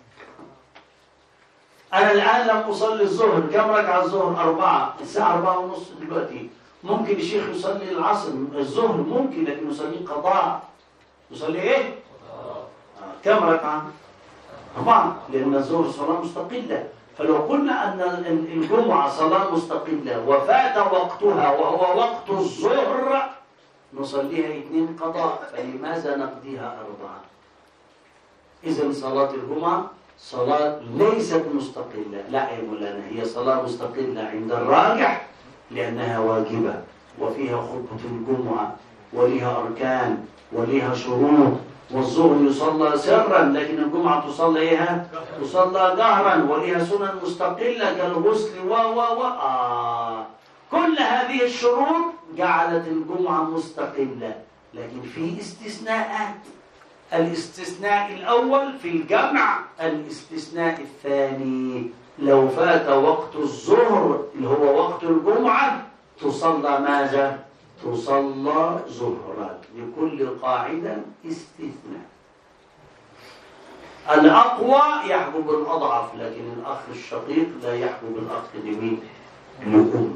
أنا الآن لم أصلي الظهر، كم ركعة الظهر؟ أربعة، الساعة أربعة ونص دلوقتي. ممكن الشيخ يصلي العصر الظهر ممكن، لكن يصلي قضاء. يصلي إيه؟ كم ركعة؟ أربعة، لأن الظهر صلاة مستقلة. فلو قلنا أن الجمعة صلاة مستقلة وفات وقتها وهو وقت الظهر نصليها اثنين قضاء، فلماذا نقضيها أربعة؟ إذن صلاة الجمعة صلاة ليست مستقلة. لا يا مولانا، هي صلاة مستقلة عند الراجح لأنها واجبة وفيها خطبة الجمعة وليها أركان وليها شروط. والظهر يصلى سرا لكن الجمعة تصلى إيها؟ تصلى جهرا وليها سنن مستقلة كالغسل و و و آه. كل هذه الشروط جعلت الجمعة مستقلة، لكن في استثناءات. الاستثناء الأول في الجمع، الاستثناء الثاني لو فات وقت الظهر اللي هو وقت الجمعة تصلى ماذا؟ تصلى ظهرا. لكل قاعدة استثناء. الأقوى يحجب الأضعف، لكن الأخ الشقيق لا يحجب الأخ لمين؟ لأم.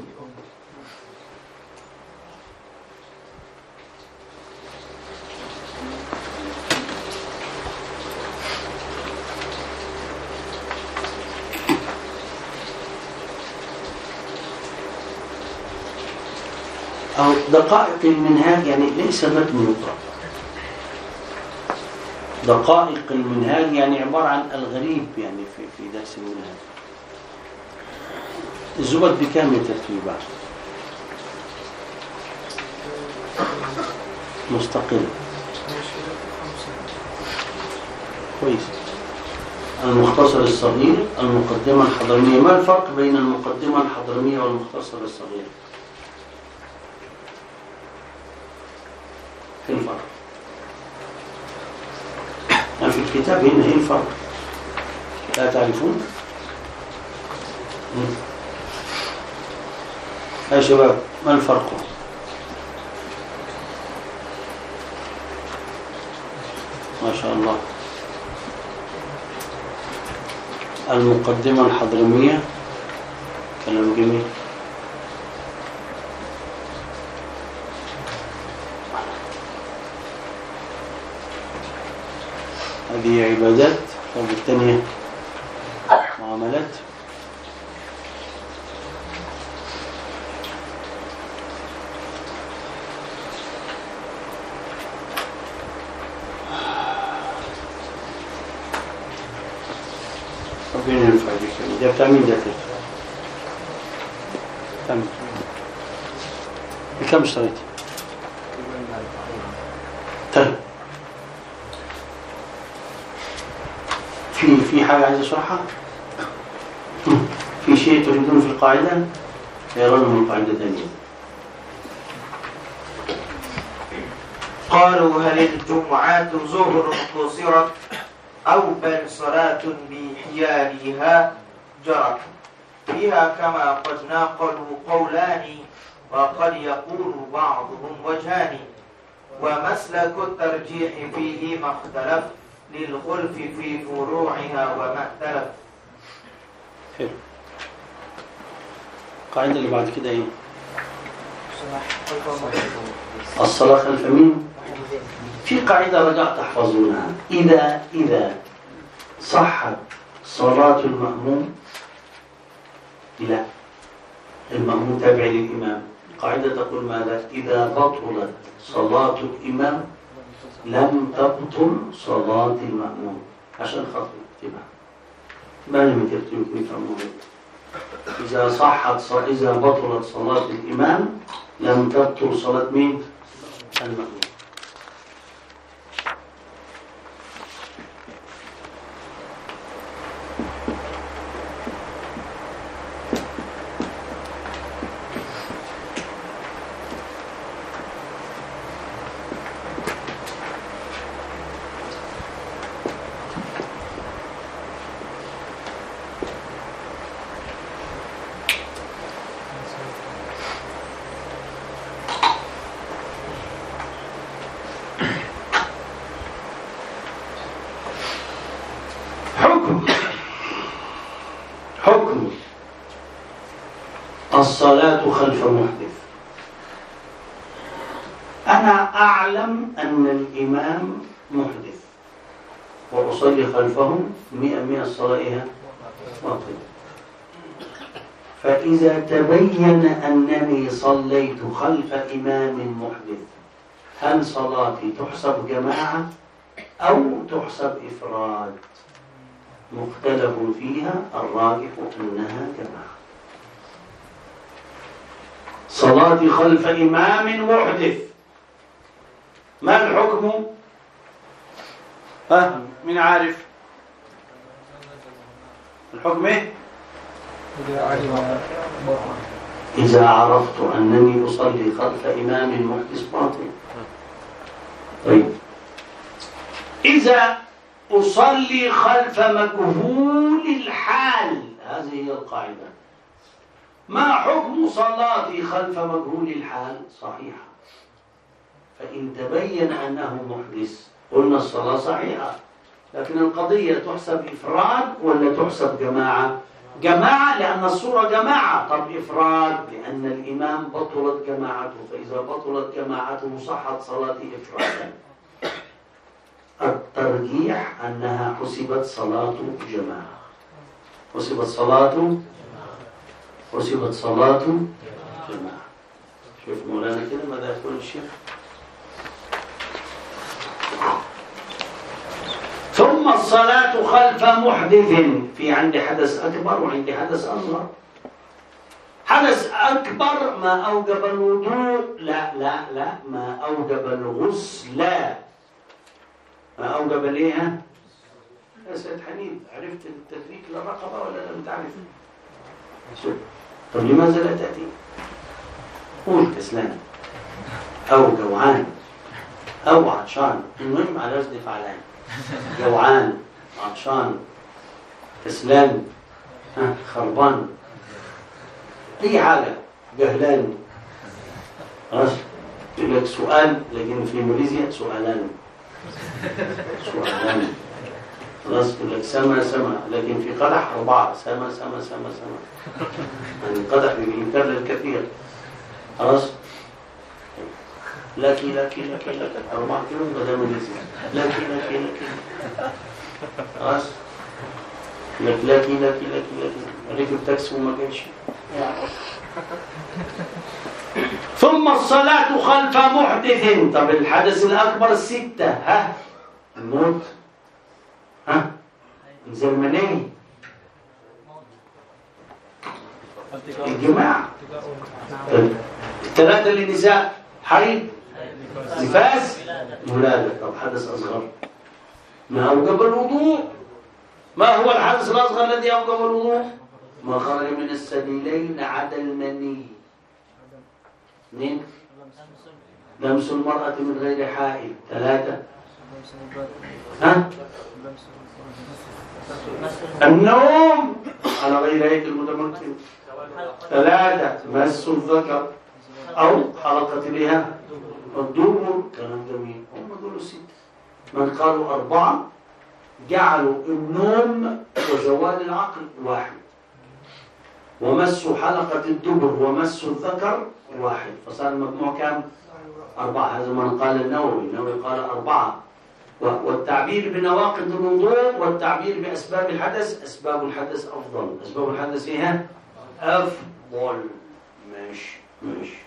أو دقائق المنهاج يعني ليس متن يقرأ. دقائق المنهاج يعني عبارة عن الغريب يعني في في درس المنهاج. الزبد بكام ترتيبه؟ مستقل. كويس. المختصر الصغير، المقدمة الحضرمية. ما الفرق بين المقدمة الحضرمية والمختصر الصغير؟ في الفرق يعني في الكتاب هنا ايه الفرق؟ لا تعرفون؟ يا شباب ما الفرق؟ ما شاء الله. المقدمة الحضرمية كلام جميل. هذه عبادات والثانية معاملات. ربنا ينفع بك. ده بتاع مين ده؟ تمام. بكم اشتريت؟ طيب في في حاجة عايز أشرحها؟ في شيء تريدون في القاعدة؟ يرون من القاعدة ثانية. قالوا هل الجمعات ظهر قصرت أو بل صلاة بحيالها جرت فيها كما قد ناقلوا قولان وقد يقول بعضهم وجهان ومسلك الترجيح فيه ما اختلف للخلف في فروعها وما اختلف. حلو. القاعدة اللي بعد كده ايه؟ الصلاة خلف مين؟ في قاعدة رجعت تحفظونها، إذا إذا صحت صلاة المأموم لا المأموم تابع للإمام. القاعدة تقول ماذا؟ إذا بطلت صلاة الإمام لم تبطل صلاة المأموم. عشان خاطر تبع ما لم ترتبك يفهمون. إذا صحت ص... إذا بطلت صلاة الإمام لم تبطل صلاة مين؟ المأموم. حكم الصلاة خلف محدث. أنا أعلم أن الإمام محدث وأصلي خلفه مئة مئة الصلاة باطلة، فإذا تبين أنني صليت خلف إمام محدث هل صلاتي تحسب جماعة أو تحسب إفراد؟ مختلف فيها، الراجح أنها جماعة. صلاتي خلف إمام محدث ما الحكم؟ ها من عارف الحكم ايه؟ إذا عرفت أنني أصلي خلف إمام محدث باطل. طيب إذا أصلي خلف مجهول الحال، هذه هي القاعدة. ما حكم صلاتي خلف مجهول الحال؟ صحيحة. فإن تبين أنه محدث قلنا الصلاة صحيحة، لكن القضية تحسب إفراد ولا تحسب جماعة؟ جماعة لأن الصورة جماعة. طب إفراد لأن الإمام بطلت جماعته، فإذا بطلت جماعته صحت صلاتي إفرادا. الترجيح أنها حسبت صلاة جماعة، حسبت صلاة حسبت صلاة جماعة. شوف مولانا كده ماذا يقول الشيخ. ثم الصلاة خلف محدث، في عندي حدث أكبر وعندي حدث أصغر. حدث أكبر ما أوجب الوضوء، لا لا لا ما أوجب الغسل، ما أوجب ليه؟ يا سيد حنين عرفت التدريك للرقبة ولا لم تعرف؟ طب لماذا لا تأتي؟ قول كسلان أو جوعان أو عطشان، المهم على وزن فعلان. جوعان، عطشان، كسلان، خربان، أي حاجة، جهلان. خلاص يقول لك سؤال، لكن في ماليزيا سؤالان سؤالان. خلاص يقول لك سما سما، لكن في قدح أربعة، سما سما سما سما. يعني القدح بيكرر الكثير. خلاص لكي لكي لكي لكي أربعة كيلو بدل ماليزيا. لكي لكي لكي خلاص لك لكي لكي لكي لكي ركب تاكسي وما جاش. ثم الصلاة خلف محدث. طب الحدث الأكبر الستة، ها الموت، ها انزل منين، الجماع، الثلاثة للنساء، حيض، نفاس، ولادة. طب حدث أصغر ما أوجب الوضوء. ما هو الحدث الأصغر الذي أوجب الوضوء؟ ما خرج من السبيلين عدا المني. اثنين لمس المرأة من غير حائل. ثلاثة. ها؟ النوم على غير يد المتمكن. ثلاثة. مس الذكر أو حلقة لها الدبر. كلام جميل. هم دول الستة. من قالوا أربعة جعلوا النوم وزوال العقل واحد، ومس حلقة الدبر ومس الذكر واحد، فصار المجموع كم؟ أربعة. هذا من قال النووي. النووي قال أربعة. والتعبير بنواقض الوضوء والتعبير بأسباب الحدث، أسباب الحدث أفضل. أسباب الحدث إيه؟ أفضل. ماشي ماشي.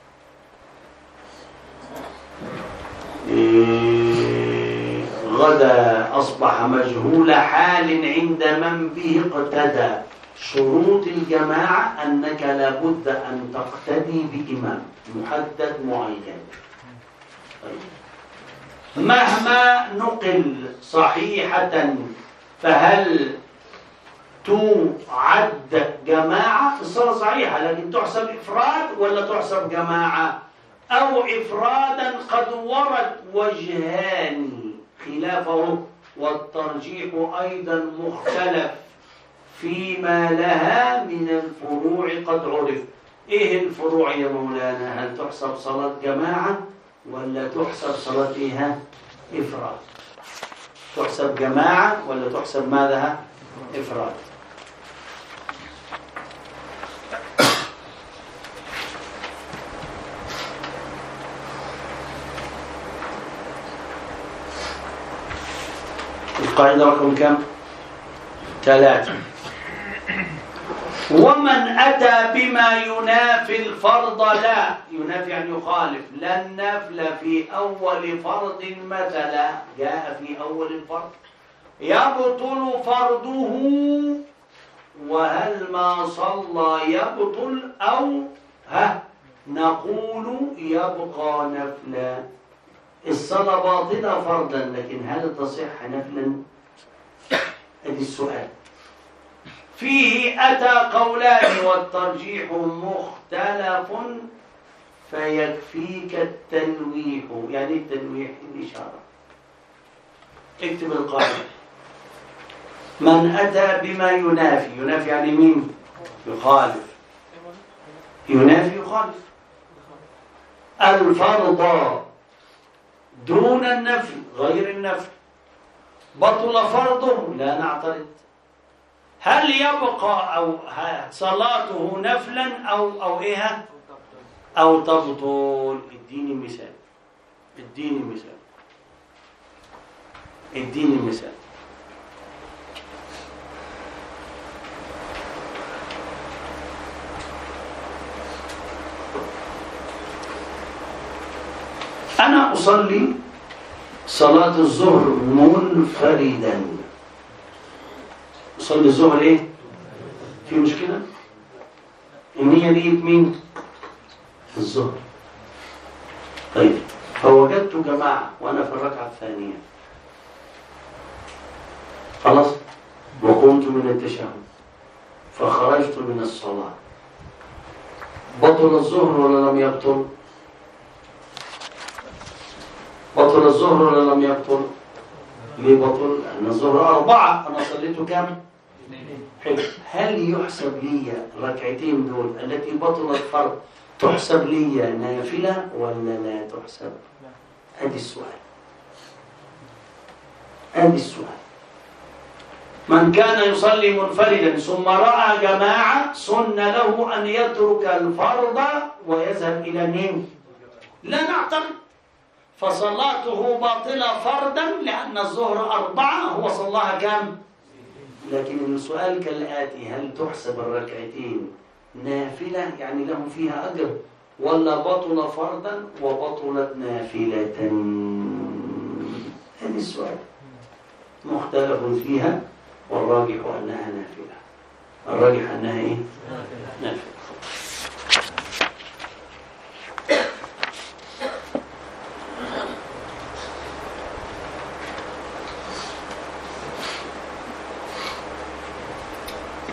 إيه غدا أصبح مجهول حال عند من به اقتدى. شروط الجماعة أنك لابد أن تقتدي بإمام محدد معين. مهما نقل صحيحة فهل تعد جماعة؟ الصلاة صحيحة لكن تحسب إفراد ولا تحسب جماعة؟ أو إفرادا قد ورد وجهان خلافه، والترجيح أيضا مختلف فيما لها من الفروع قد عرف. إيه الفروع يا مولانا؟ هل تحسب صلاة جماعة ولا تحسب صلاة إيها إفراد؟ تحسب جماعة ولا تحسب ماذا؟ إفراد. القاعدة رقم كم؟ ثلاثة. ومن أتى بما ينافي الفرض لا ينافي يعني يخالف لا النفل في أول فرض مثلا جاء في أول الفرض يبطل فرضه، وهل ما صلى يبطل أو ها نقول يبقى نفلا. الصلاة باطلة فرضا لكن هل تصح نفلا؟ هذا السؤال. فيه أتى قولان والترجيح مختلف فيكفيك التلويح. يعني التلويح الإشارة. اكتب القاعدة. من أتى بما ينافي، ينافي يعني مين؟ يخالف. ينافي يخالف الفرض دون النفي غير النفي بطل فرضه لا نعترض. هل يبقى أو صلاته نفلا أو أو إيه أو تبطل؟ اديني مثال. اديني مثال. اديني مثال. أنا أصلي صلاة الظهر منفردا. أصلي الظهر إيه؟ في مشكلة؟ النية نية مين؟ الظهر. طيب فوجدت جماعة وأنا في الركعة الثانية خلاص وقمت من التشهد فخرجت من الصلاة، بطل الظهر ولا لم يبطل؟ بطل الظهر ولا لم يبطل؟ ليه بطل؟ لأن الظهر أربعة أنا صليته كم؟ حلو. هل يحسب لي ركعتين دول التي بطلت فرض تحسب لي نافلة ولا لا تحسب؟ هذا السؤال. هذا السؤال. من كان يصلي منفردا ثم رأى جماعة سن له أن يترك الفرض ويذهب إلى مين؟ لا نعترض، فصلاته باطلة فردا لأن الظهر أربعة هو صلاها كم؟ لكن السؤال كالآتي: هل تحسب الركعتين نافلة يعني لهم فيها أجر ولا بطل فردا وبطلت نافلة؟ هذا السؤال مختلف فيها، والراجح أنها نافلة. الراجح أنها إيه؟ نافلة.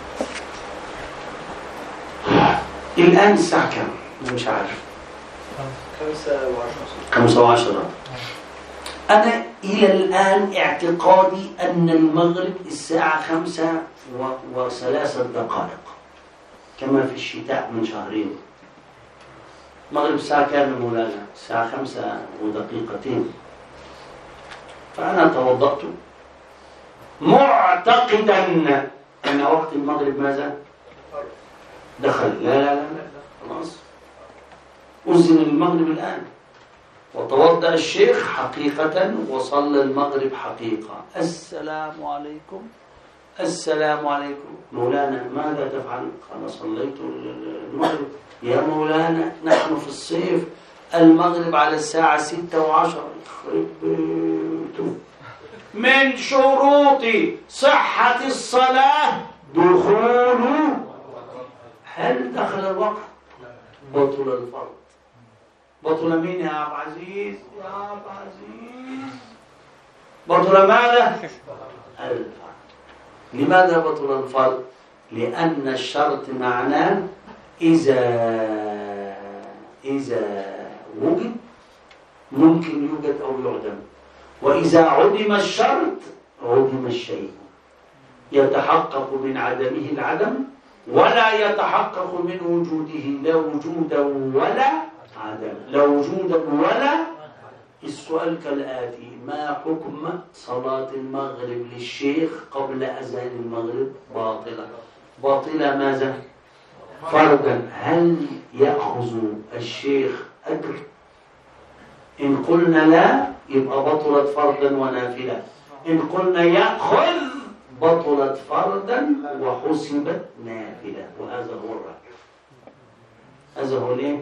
الآن الساعة كم؟ مش عارف. خمسة وعشرة خمسة وعشرة. أنا إلى الآن اعتقادي أن المغرب الساعة خمسة وثلاثة دقائق كما في الشتاء من شهرين. مغرب الساعة كام مولانا؟ الساعة خمسة ودقيقتين. فأنا توضأت معتقدا أن وقت المغرب ماذا؟ دخل. لا لا لا لا خلاص، أذن المغرب الآن، وتوضأ الشيخ حقيقة وصلى المغرب حقيقة. السلام عليكم السلام عليكم. مولانا ماذا تفعل؟ أنا صليت المغرب. يا مولانا نحن في الصيف، المغرب على الساعة ستة وعشرة. من شروط صحة الصلاة دخول. هل دخل الوقت؟ بطل الفرض. بطل مين يا عبد العزيز؟ يا عبد العزيز بطل ماذا؟ الفرض. لماذا بطل الفرض؟ لأن الشرط معناه إذا إذا وجد ممكن يوجد أو يعدم، وإذا عدم الشرط عدم الشيء. يتحقق من عدمه العدم ولا يتحقق من وجوده، لا وجود ولا عدم، لا وجود ولا. السؤال كالآتي: ما حكم صلاة المغرب للشيخ قبل أذان المغرب؟ باطلة. باطلة ماذا؟ فرضا. هل يأخذ الشيخ أجر؟ إن قلنا لا يبقى بطلت فرضا ونافلة، إن قلنا يأخذ بطلت فرضا وحسبت نافلة. وهذا هو الرأي. هذا هو ليه؟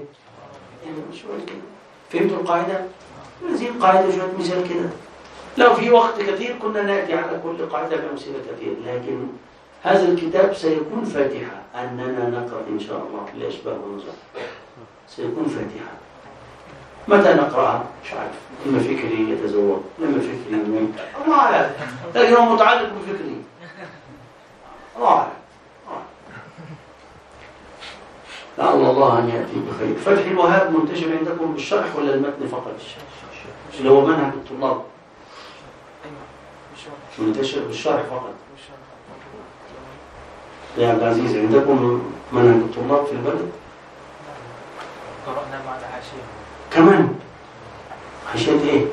فهمتوا القاعدة؟ هذه القاعدة شوية مثال كده. لو في وقت كثير كنا نأتي على كل قاعدة بأمثلة كثير، لكن هذا الكتاب سيكون فاتحة أننا نقرأ إن شاء الله الأشباه والنظام. سيكون فاتحة. متى نقرأها؟ مش عارف. إما فكري يتزوج، إما فكري يموت، الله أعلم. لكن هو متعلق بفكري. الله أعلم. لعل الله أن يأتي بخير. فتح الوهاب منتشر عندكم بالشرح ولا المتن فقط؟ اللي هو منهج الطلاب منتشر بالشرح فقط. يا عبد العزيز عندكم منهج الطلاب في البلد؟ قرأنا مع الحاشية كمان. حاشية ايه؟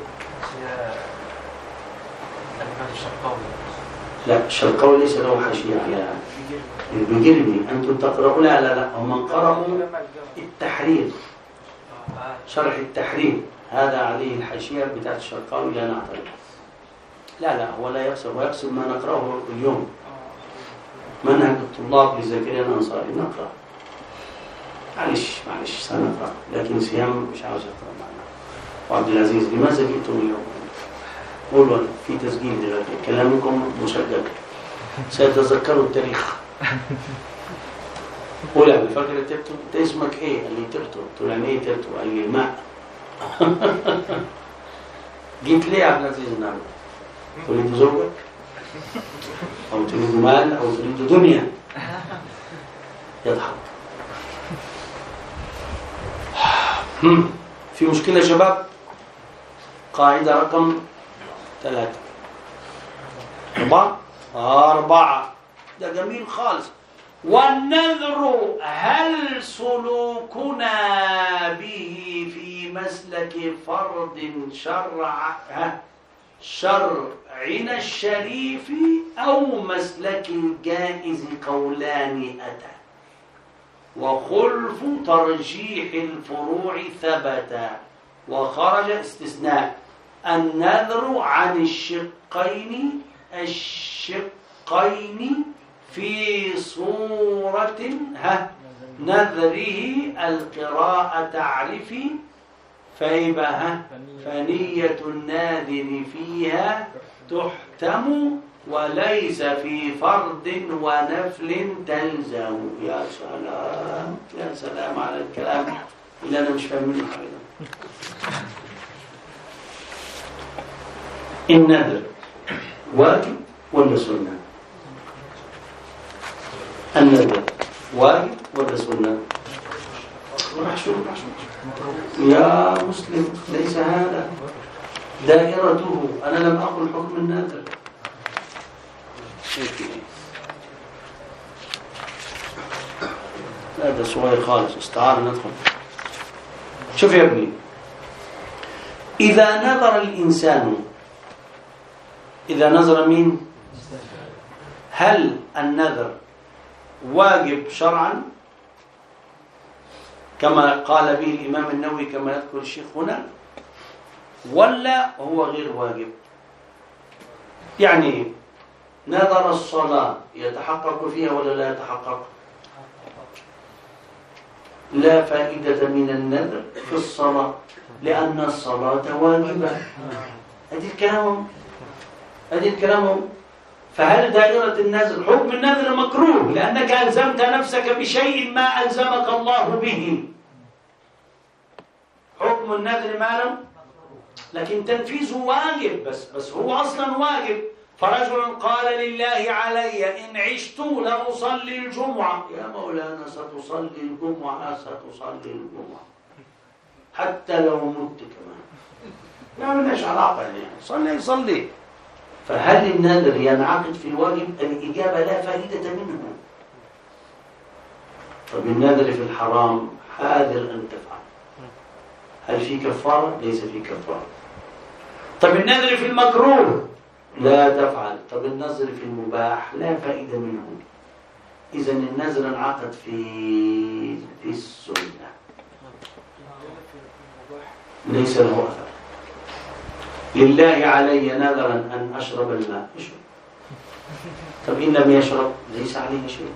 الإمام الشرقاوي. لا، الشرقاوي ليس له حاشية على البجرمي. أنتم تقرأوا؟ لا لا لا، هم قرأوا التحرير، شرح التحرير، هذا عليه الحاشية بتاعت الشرقاوي. لا نعترض. لا لا، هو لا يقصد، هو يقصد ما نقرأه اليوم. منهج الطلاب لزكريا الأنصاري نقرأ. معلش معلش سنقرأ، لكن صيام مش عاوز أقرأ معنا. وعبد العزيز لماذا جئتم اليوم؟ قولوا في تسجيل دلوقتي، كلامكم مسجل، سيتذكروا التاريخ. قول يا ابن فاكر ترتو؟ انت اسمك ايه؟ قال لي ترتو. قلت له يعني ايه ترتو؟ قال لي الماء. جيت ليه يا عبد العزيز النهارده؟ تريد زوجك؟ او تريد مال او تريد دنيا؟ يضحك. في مشكلة يا شباب؟ قاعدة رقم ثلاثة أربعة أربعة ده جميل خالص. والنذر هل سلوكنا به في مسلك فرض شرع شرعنا الشريف أو مسلك الجائز؟ قولان أتى، وخلف ترجيح الفروع ثبت، وخرج استثناء النذر عن الشقين الشقين في صورة ها نذره القراءة تعرفي فيبقى فنية الناذر فيها تحتم وليس في فرض ونفل تلزم. يا سلام يا سلام على الكلام اللي أنا مش فاهمين حاجة. النذر واجب ولا سنة؟ النذر واجب ولا سنة؟ راح شوف راح شوف يا مسلم ليس هذا دائرته. أنا لم أقل حكم النذر. هذا صغير خالص، استعار ندخل. شوف يا ابني، إذا نظر الإنسان، إذا نظر مين؟ هل النذر واجب شرعا كما قال به الإمام النووي كما يذكر الشيخ هنا، ولا هو غير واجب؟ يعني نذر الصلاة يتحقق فيها ولا لا يتحقق؟ لا فائدة من النذر في الصلاة لأن الصلاة واجبة. هذه الكلام هذه الكلام فهل دائرة النذر حكم النذر مكروه لأنك ألزمت نفسك بشيء ما ألزمك الله به؟ حكم النذر ما لم، لكن تنفيذه واجب. بس بس هو أصلا واجب. فرجل قال لله علي إن عشت لأصلي الجمعة. يا مولانا ستصلي الجمعة ستصلي الجمعة حتى لو مت كمان، لا ملهاش علاقة يعني، صلي صلي. فهل النذر ينعقد في الواجب؟ الإجابة لا فائدة منه. طب النذر في الحرام حاذر أن تفعل، هل في كفارة؟ ليس في كفارة. طب النذر في المكروه لا تفعل. طب النذر في المباح لا فائدة منه. إذن النذر انعقد في في السنة، ليس له أثر. لله علي نذرا أن أشرب الماء، اشرب. طب إن لم يشرب ليس عليه شيء.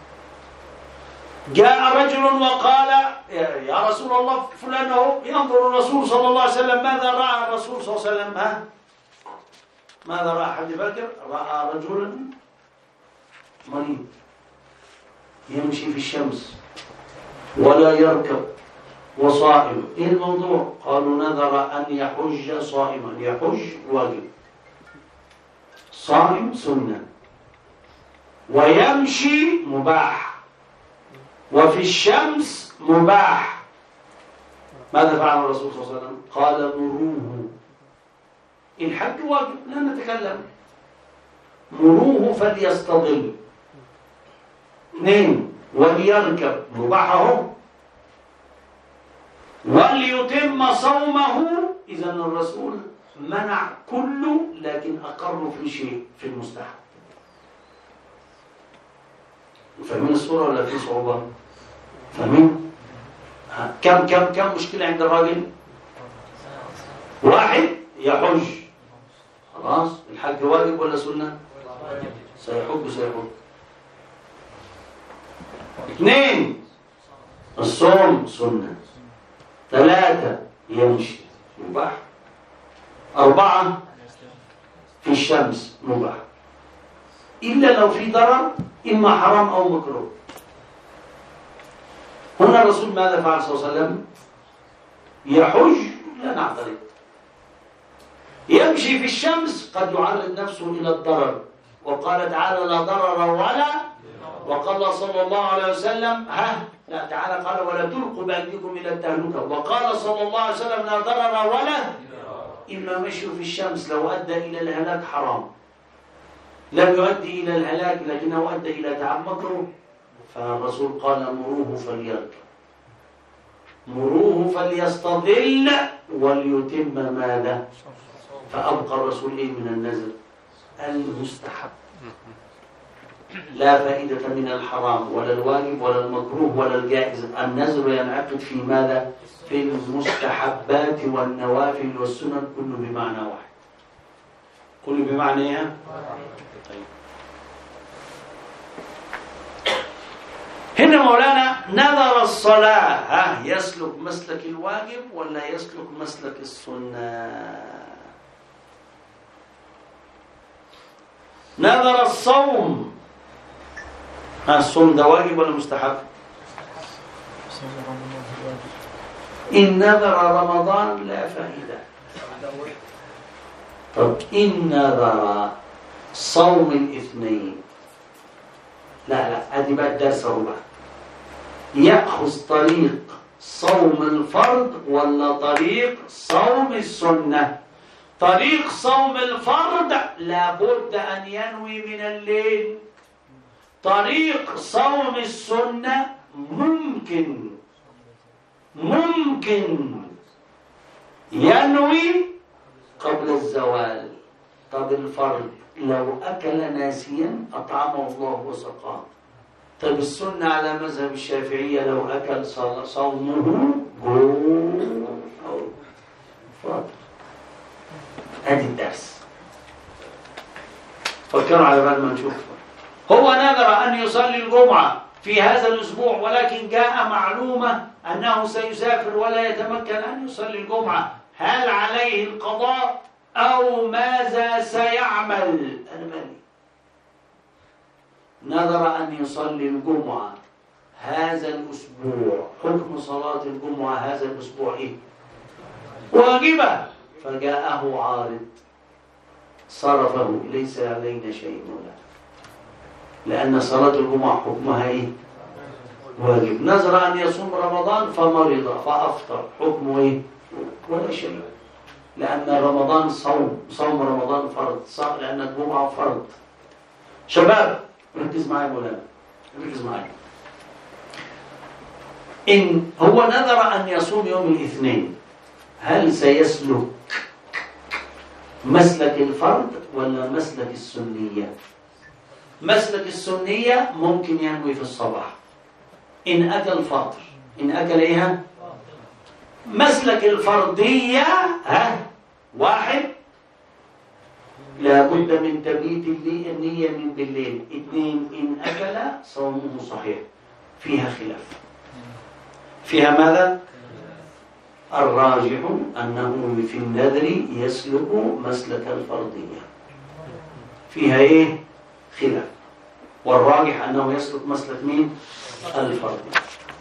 جاء رجل وقال يا رسول الله فلان هو ينظر الرسول صلى الله عليه وسلم، ماذا رأى الرسول صلى الله عليه وسلم؟ ها ماذا رأى حد بكر؟ رأى رجلا مريض يمشي في الشمس ولا يركب وصائم. ايه الموضوع؟ قالوا نذر أن يحج صائما. يحج واجب، صائم سنة، ويمشي مباح، وفي الشمس مباح. ماذا فعل الرسول صلى الله عليه وسلم؟ قال مروه. الحج واجب لا نتكلم، مروه فليستظل. اثنين وليركب مباحه، وليتم صومه. إذن الرسول منع كله لكن أقر في شيء، في المستحب. فاهمين الصورة ولا في صعوبة؟ فاهمين؟ كم كم كم مشكلة عند الراجل؟ واحد يحج، خلاص الحج واجب ولا سنة؟ سيحج سيحج. اثنين الصوم سنة. ثلاثة يمشي مباح. أربعة في الشمس مباح، إلا لو في ضرر إما حرام أو مكروه. هنا الرسول ماذا فعل صلى الله عليه وسلم؟ يحج لا نعترض، يمشي في الشمس قد يعرض نفسه إلى الضرر، وقال تعالى لا ضرر ولا، وقال صلى الله عليه وسلم ها لا تعالى قال ولا تلقوا بأيديكم إلى التهلكة، وقال صلى الله عليه وسلم لا ضرر ولا، إما مشي في الشمس لو أدى إلى الهلاك حرام، لم يؤدي إلى الهلاك لكنه أدى إلى تعب مكروه. فالرسول قال مروه فليركب، مروه فليستظل وليتم ماذا؟ فأبقى الرسول إيه من النذر؟ المستحب. لا فائدة من الحرام ولا الواجب ولا المكروه ولا الجائز. النذر ينعقد في ماذا؟ في المستحبات والنوافل والسنن، كله بمعنى واحد. كله بمعنى ايه؟ طيب. هنا مولانا نذر الصلاة، ها يسلك مسلك الواجب ولا يسلك مسلك السنة؟ نذر الصوم، ها الصوم ده واجب ولا مستحب؟ إن نذر رمضان لا فائدة. طب إن نذر صوم الاثنين، لا لا هذه بقى الدرس ربع، يأخذ طريق صوم الفرض ولا طريق صوم السنة؟ طريق صوم الفرض لابد أن ينوي من الليل. طريق صوم السنة ممكن ممكن ينوي قبل الزوال. طب الفرض لو أكل ناسيا أطعمه الله وسقاه. طب السنة على مذهب الشافعية لو أكل صومه أو فاضل. هذه الدرس. فكروا على بال ما نشوف. هو نذر أن يصلي الجمعة في هذا الأسبوع، ولكن جاء معلومة أنه سيسافر ولا يتمكن أن يصلي الجمعة. هل عليه القضاء أو ماذا سيعمل؟ أنا مالي. نذر أن يصلي الجمعة هذا الأسبوع. حكم صلاة الجمعة هذا الأسبوع إيه؟ واجبة. فجاءه عارض صرفه، ليس علينا شيء ولا، لأن صلاة الجمعة حكمها إيه؟ واجب. نذر أن يصوم رمضان فمرض فأفطر، حكمه إيه؟ ولا شيء، لأن رمضان صوم، صوم رمضان فرض، لأن الجمعة فرض. شباب ركز معي مولانا، ركز معي. إن هو نذر أن يصوم يوم الاثنين، هل سيسلك مسلك الفرض ولا مسلك السنية؟ مسلك السنية ممكن ينوي في الصباح إن أكل فاطر، إن أكل إيها. مسلك الفرضية ها واحد لابد من تبيت النية من بالليل. اثنين إن أكل صومه صحيح. فيها خلاف. فيها ماذا؟ الراجح أنه في النذر يسلك مسلك الفرضية. فيها إيه؟ خلاف. والراجح أنه يسلك مسلك مين؟ الفرضية.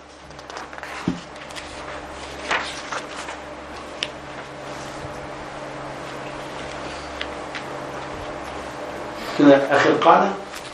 كده آخر قاعدة.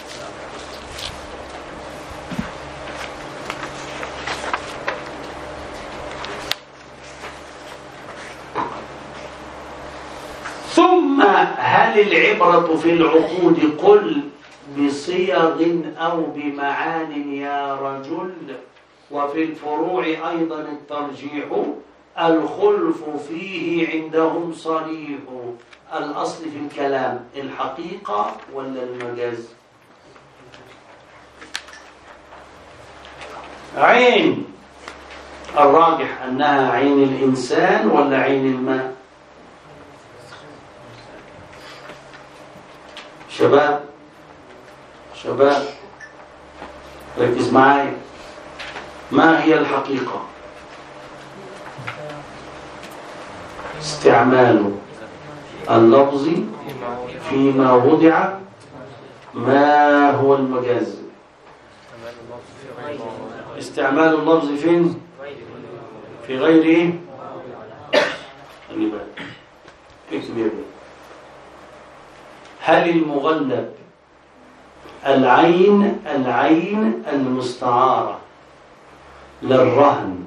ثم هل العبرة في العقود قل بصيغ أو بمعان يا رجل؟ وفي الفروع أيضا الترجيح، الخلف فيه عندهم صريح. الأصل في الكلام الحقيقة ولا المجاز؟ عين الراجح أنها عين الإنسان ولا عين الماء؟ شباب شباب ركز معايا. ما هي الحقيقة؟ استعمال اللفظ فيما وضع. ما هو المجاز؟ استعمال اللفظ فين؟ في غيره. خلي بالك اكتب يا ابني. هل المغلب العين العين المستعارة للرهن؟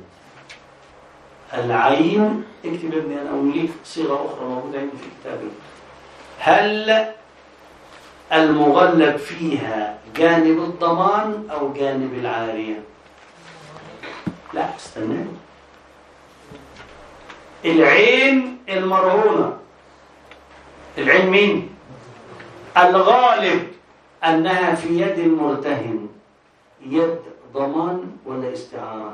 العين اكتب يا ابني، انا اقول لك صيغه اخرى موجوده عندي في كتابي. هل المغلب فيها جانب الضمان او جانب العاريه؟ لا استنى. العين المرهونه، العين مين؟ الغالب انها في يد المرتهن، يد ضمان ولا استعاره؟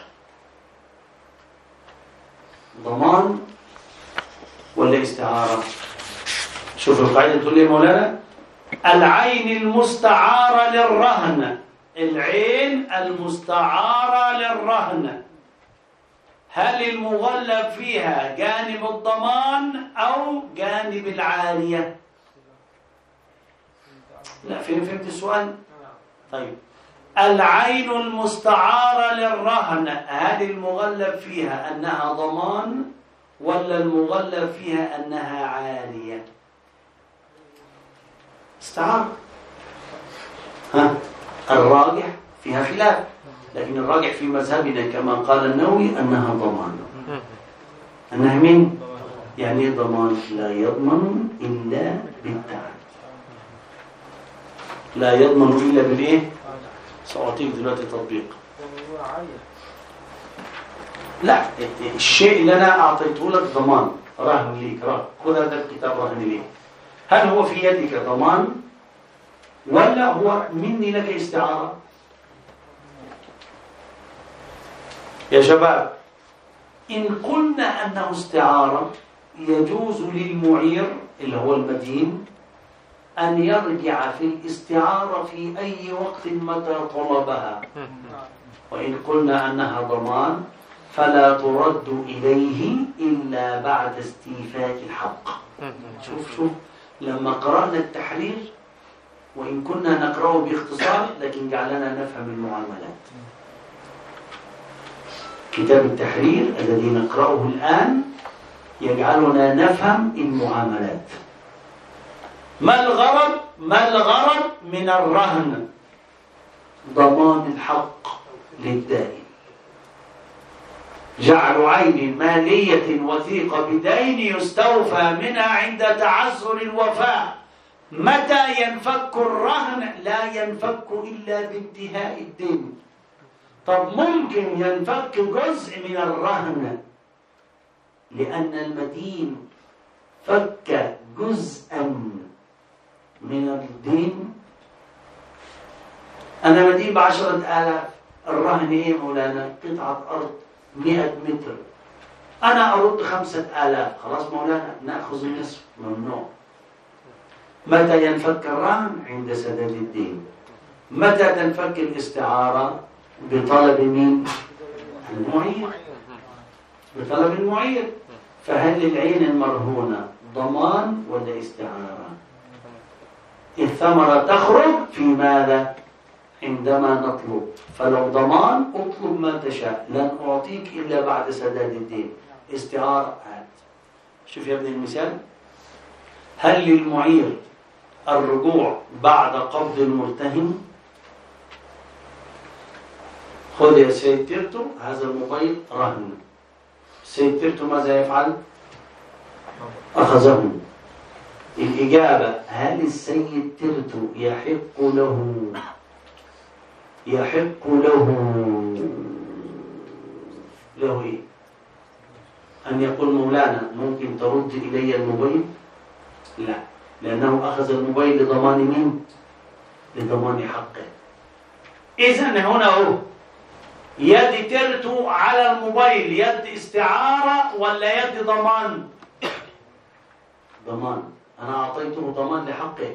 ضمان ولا استعارة؟ شوف القاعدة تقول لي مولانا العين المستعارة للرهن. العين المستعارة للرهن هل المغلب فيها جانب الضمان أو جانب العارية؟ لا فين فهمت السؤال؟ طيب العين المستعارة للرهن هل المغلب فيها أنها ضمان ولا المغلب فيها أنها عارية؟ استعارة. ها الراجح فيها خلاف. لكن الراجح في مذهبنا كما قال النووي أنها ضمان. أنها من؟ يعني ضمان لا يضمن إلا بالتعب، لا يضمن إلا بالإيه؟ سأعطيك دلوقتي تطبيق. لا، الشيء اللي أنا أعطيته لك ضمان، رهن ليك، رهن، خذ هذا الكتاب رهن ليك، هل هو في يدك ضمان ولا هو مني لك استعارة؟ يا شباب، إن قلنا أنه استعارة يجوز للمعير اللي هو المدين أن يرجع في الاستعارة في أي وقت متى طلبها. وإن قلنا أنها ضمان فلا ترد إليه إلا بعد استيفاء الحق. شوف شوف لما قرأنا التحرير، وإن كنا نقرأه باختصار لكن جعلنا نفهم المعاملات. كتاب التحرير الذي نقرأه الآن يجعلنا نفهم المعاملات. ما الغرض؟ ما الغرض من الرهن؟ ضمان الحق للدائن، جعل عين مالية وثيقة بدين يستوفى منها عند تعذر الوفاء. متى ينفك الرهن؟ لا ينفك إلا بانتهاء الدين. طب ممكن ينفك جزء من الرهن لأن المدين فك جزءا من الدين. أنا مدين بعشرة آلاف، الرهن إيه مولانا؟ قطعة أرض مئة متر، أنا أرد خمسة آلاف، خلاص مولانا نأخذ النصف، ممنوع. متى ينفك الرهن؟ عند سداد الدين. متى تنفك الاستعارة؟ بطلب مين؟ المعير، بطلب المعير. فهل العين المرهونة ضمان ولا استعارة؟ الثمرة تخرج في ماذا؟ عندما نطلب. فلو ضمان اطلب ما تشاء، لن أعطيك إلا بعد سداد الدين. استعارة هات. شوف يا ابني المثال، هل للمعير الرجوع بعد قبض المرتهن؟ خذ يا سيد تيرتو هذا الموبايل رهن. سيد تيرتو ماذا يفعل؟ أخذه. الإجابة، هل السيد تيرتو يحق له يحق له له إيه؟ أن يقول مولانا ممكن ترد إلي الموبايل؟ لا، لأنه أخذ الموبايل لضمان مين؟ لضمان حقه. إذن هنا هو يد ترتو على الموبايل يد استعارة ولا يد ضمان؟ ضمان. أنا أعطيته ضمان لحقه.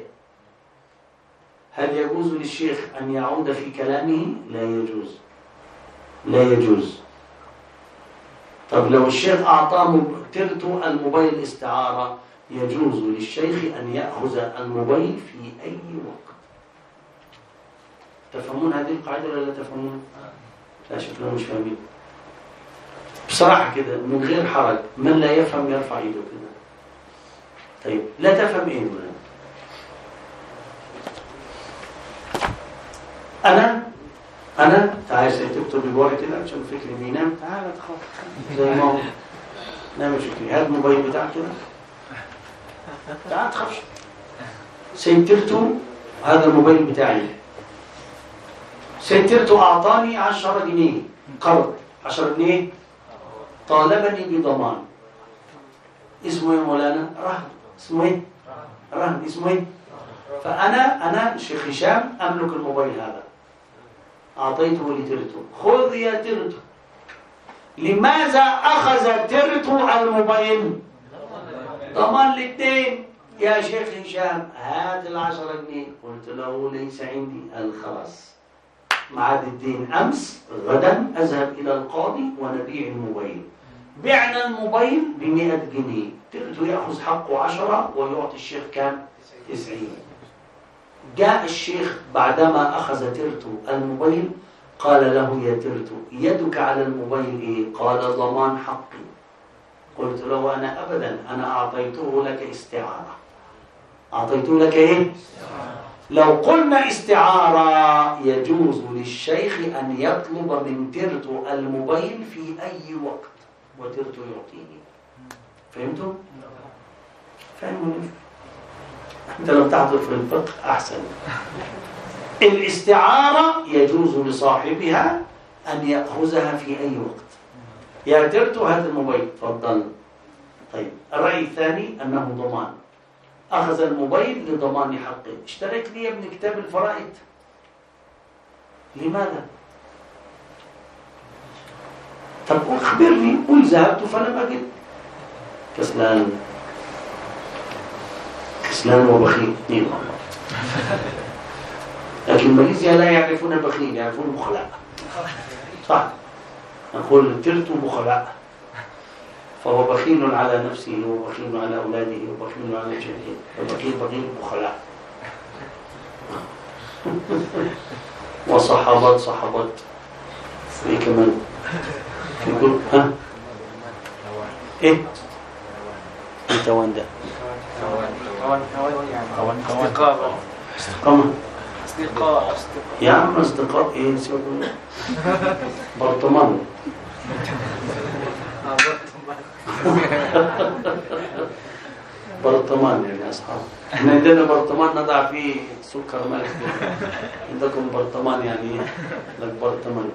هل يجوز للشيخ أن يعود في كلامه؟ لا يجوز، لا يجوز. طب لو الشيخ أعطاه ترتو الموبايل استعارة، يجوز للشيخ أن يأخذ الموبايل في أي وقت. تفهمون هذه القاعدة ولا لا تفهمون؟ لا، شكلهم مش فاهمين بصراحة كده، من غير حرج. من لا يفهم يرفع يده كده. طيب لا تفهم إيه ولا؟ أنا أنا تعال تكتب الورق كده عشان فكري بينام. تعال تخاف زي ما هو نام فكري. هات الموبايل بتاعك كده، تعال تخافش. سيترتو هذا الموبايل بتاعي، سيترتو أعطاني عشرة جنيه قرض، عشرة جنيه، طالبني بضمان. اسمه ايه مولانا؟ رهن. اسمه ايه؟ رهن. اسمه ايه؟ فأنا أنا شيخ هشام أملك الموبايل هذا، أعطيته لترتو. خذ يا ترتو. لماذا أخذ ترتو الموبايل؟ ضمان للدين. يا شيخ هشام هات العشرة جنيه. قلت له ليس عندي. قال خلاص، معاد الدين أمس، غدا أذهب إلى القاضي ونبيع الموبايل. بعنا الموبايل بمئة جنيه. ترتو يأخذ حقه عشرة ويعطي الشيخ كام؟ تسعين. جاء الشيخ بعدما أخذ ترتو الموبايل قال له يا ترتو يدك على الموبايل إيه؟ قال ضمان حقي. قلت له أنا أبدا، أنا أعطيته لك استعارة. أعطيته لك إيه؟ لو قلنا استعارة يجوز للشيخ أن يطلب من ترتو المبين في أي وقت وترتو يعطيه. فهمتم؟ فهموا؟ أنت لو تحضر في الفقه أحسن. الاستعارة يجوز لصاحبها أن يأخذها في أي وقت. يا ترتو هذا المبين تفضل. طيب الرأي الثاني أنه ضمان، أخذ الموبايل لضمان حقه. اشتريت لي من كتاب الفرائض، لماذا؟ طب أخبرني، قل ذهبت فلم أجد. كسلان كسلان وبخيل اثنين والله. لكن ماليزيا لا يعرفون البخيل، يعرفون البخلاء. صح، نقول ترت بخلاء، فهو بخيل على نفسه وبخيل على أولاده وبخيل على جهله وبخيل بخيل بخلاء. وصحابات صحابات في كمان يقول ها ايه انت وين ده كوان كوان يعني كوان استقامة استقامة استقاء يا عم اصدقاء ايه سيبوا برطمان برطمان يعني أصحاب. احنا عندنا برطمان نضع فيه سكر ملح، عندكم برطمان يعني لك برطمان.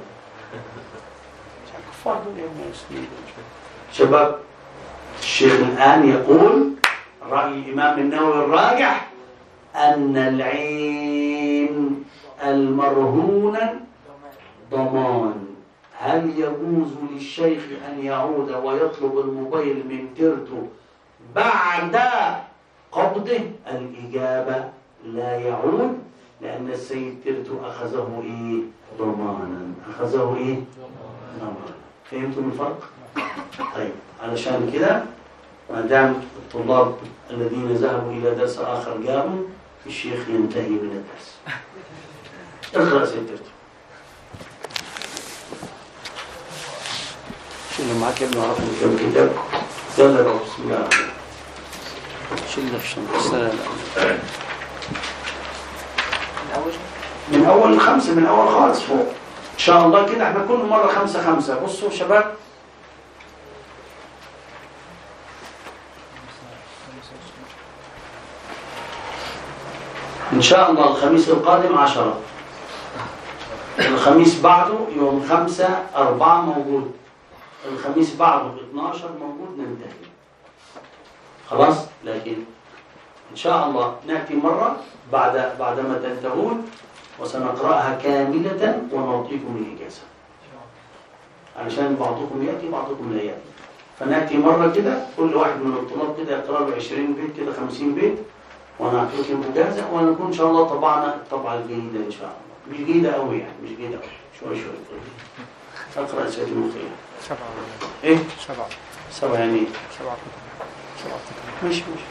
شباب الشيخ الآن يقول رأي الإمام النووي الراجح أن العين المرهونة ضمان. هل يجوز للشيخ أن يعود ويطلب الموبايل من ترتو بعد قبضه؟ الإجابة لا يعود، لأن السيد ترتو أخذه إيه؟ ضمانا. أخذه إيه؟ ضمانا. فهمتم الفرق؟ طيب علشان كده ما دام الطلاب الذين ذهبوا إلى درس آخر قاموا، الشيخ ينتهي من الدرس. اقرأ سيد ترتو. شيل معك ابن عرفنا كم كتاب. يلا رو بسم الله. شيل في الشنطة. من أول خمسة، من أول خالص فوق إن شاء الله كده. احنا كل مرة خمسة خمسة. بصوا شباب، إن شاء الله الخميس القادم عشرة، الخميس بعده يوم خمسة أربعة موجود، الخميس بعده اثناشر موجود، ننتهي خلاص. لكن إن شاء الله نأتي مرة بعد بعدما تنتهون وسنقرأها كاملة ونعطيكم الإجازة، علشان بعضكم يأتي بعضكم لا يأتي. فنأتي مرة كده كل واحد من الطلاب كده يقرأ له عشرين بيت كده، خمسين بيت، ونعطيكم الإجازة، ونكون إن شاء الله طبعنا الطبعة الجيدة إن شاء الله. مش جيدة قوي يعني، مش جيدة قوي، شوي شوي. أقرأ سيد المخير. سبعة. إيه؟ سبعة. سبعة يعني سبعة. سبعة. مش مش.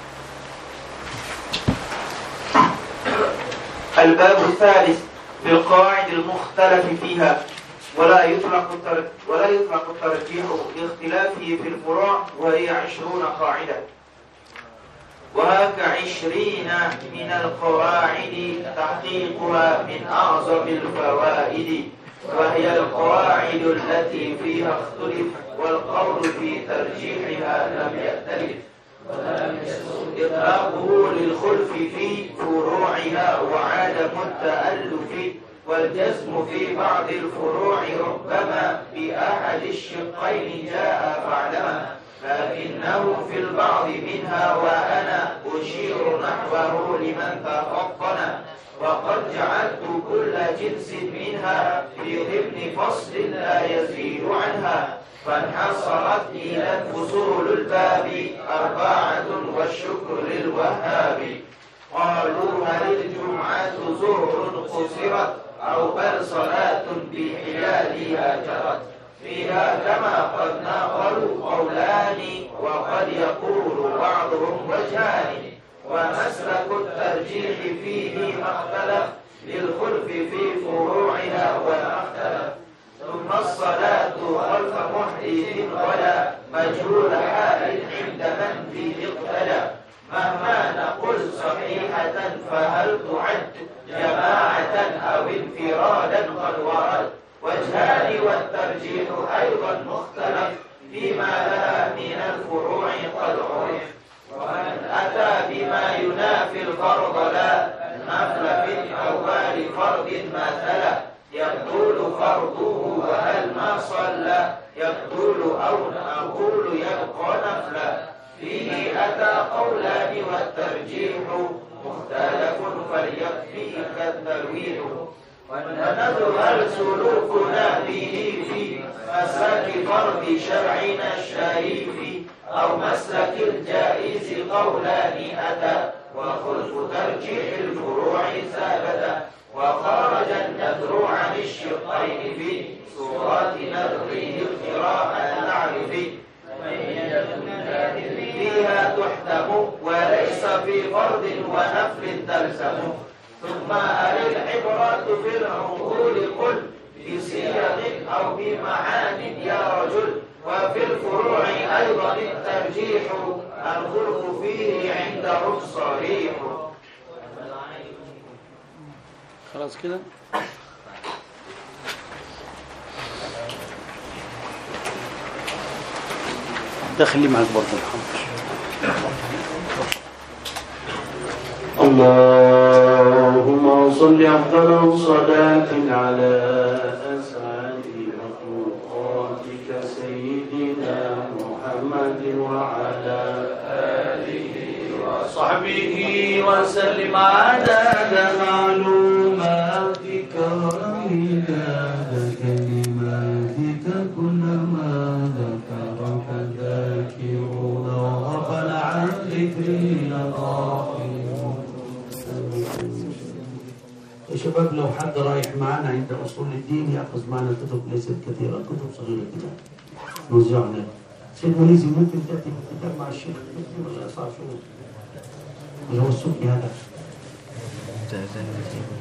الباب الثالث في القواعد المختلف فيها، ولا يطلق ولا يطلق الترجيح لاختلافه في الفروع، وهي عشرون قاعدة. وهاك عشرين من القواعد تحقيقها من أعظم الفوائد، وهي القواعد التي فيها اختلف، والقول في ترجيحها لم يختلف، ولم يسوء إطلاقه للخلف في فروعها وعدم التألف، والجزم في بعض الفروع ربما بأحد الشقين جاء فاعلما، لكنه في البعض منها وأنا أشير نحوه لمن تفطن، وقد جعلت كل جنس منها في ضمن فصل لا يزيد عنها، فانحصرت إلى الفصول الباب أربعة والشكر للوهاب. قالوا هل الجمعة ظهر قصرت أو بل صلاة بحيالها جرت، فيها كما قد ناقلوا قولان، وقد يقول بعضهم وجهان، ومسلك الترجيح فيه ما اختلف، للخلف في فروعها وما اختلف. ثم الصلاة خلف محدث ولا مجهول حال عند من فيه اقتدى، مهما نقل صحيحة فهل تعد يبقى نفلا. فيه أتى قولان والترجيح مختلف فليكفيك التلويح. ونذهل سلوكنا به في مسلك فرض شرعنا الشريف أو مسلك الجائز قولان أتى وخلف ترجيح الفروع ثابتا. وخرج النذر عن الشقين في صورات نذره القراءة نعرف فيها تحتم وليس في فرض ونفل تلزم. ثم هل العبرة في العقول قل بصيغ أو بمعان يا رجل. وفي الفروع أيضا الترجيح الخلق فيه عندهم صريح. خلاص كده. ده خليه معاك برضه محمد. اللهم صل أفضل صلاة على أسعد مخلوقاتك سيدنا محمد وعلى آله وصحبه وسلم عدد معلوماتك ومداد كلماتك كلما ذكرك الذاكرون وغفل عن ذكري الغافلون. يا شباب لو حد رايح معنا عند أصول الدين يأخذ معنا كتب ليست كثيرة، كتب صغيرة كده نوزعنا. سيد وليزي ممكن تأتي بالكتاب مع الشيخ ولا صار شو اللي هو السوقي هذا؟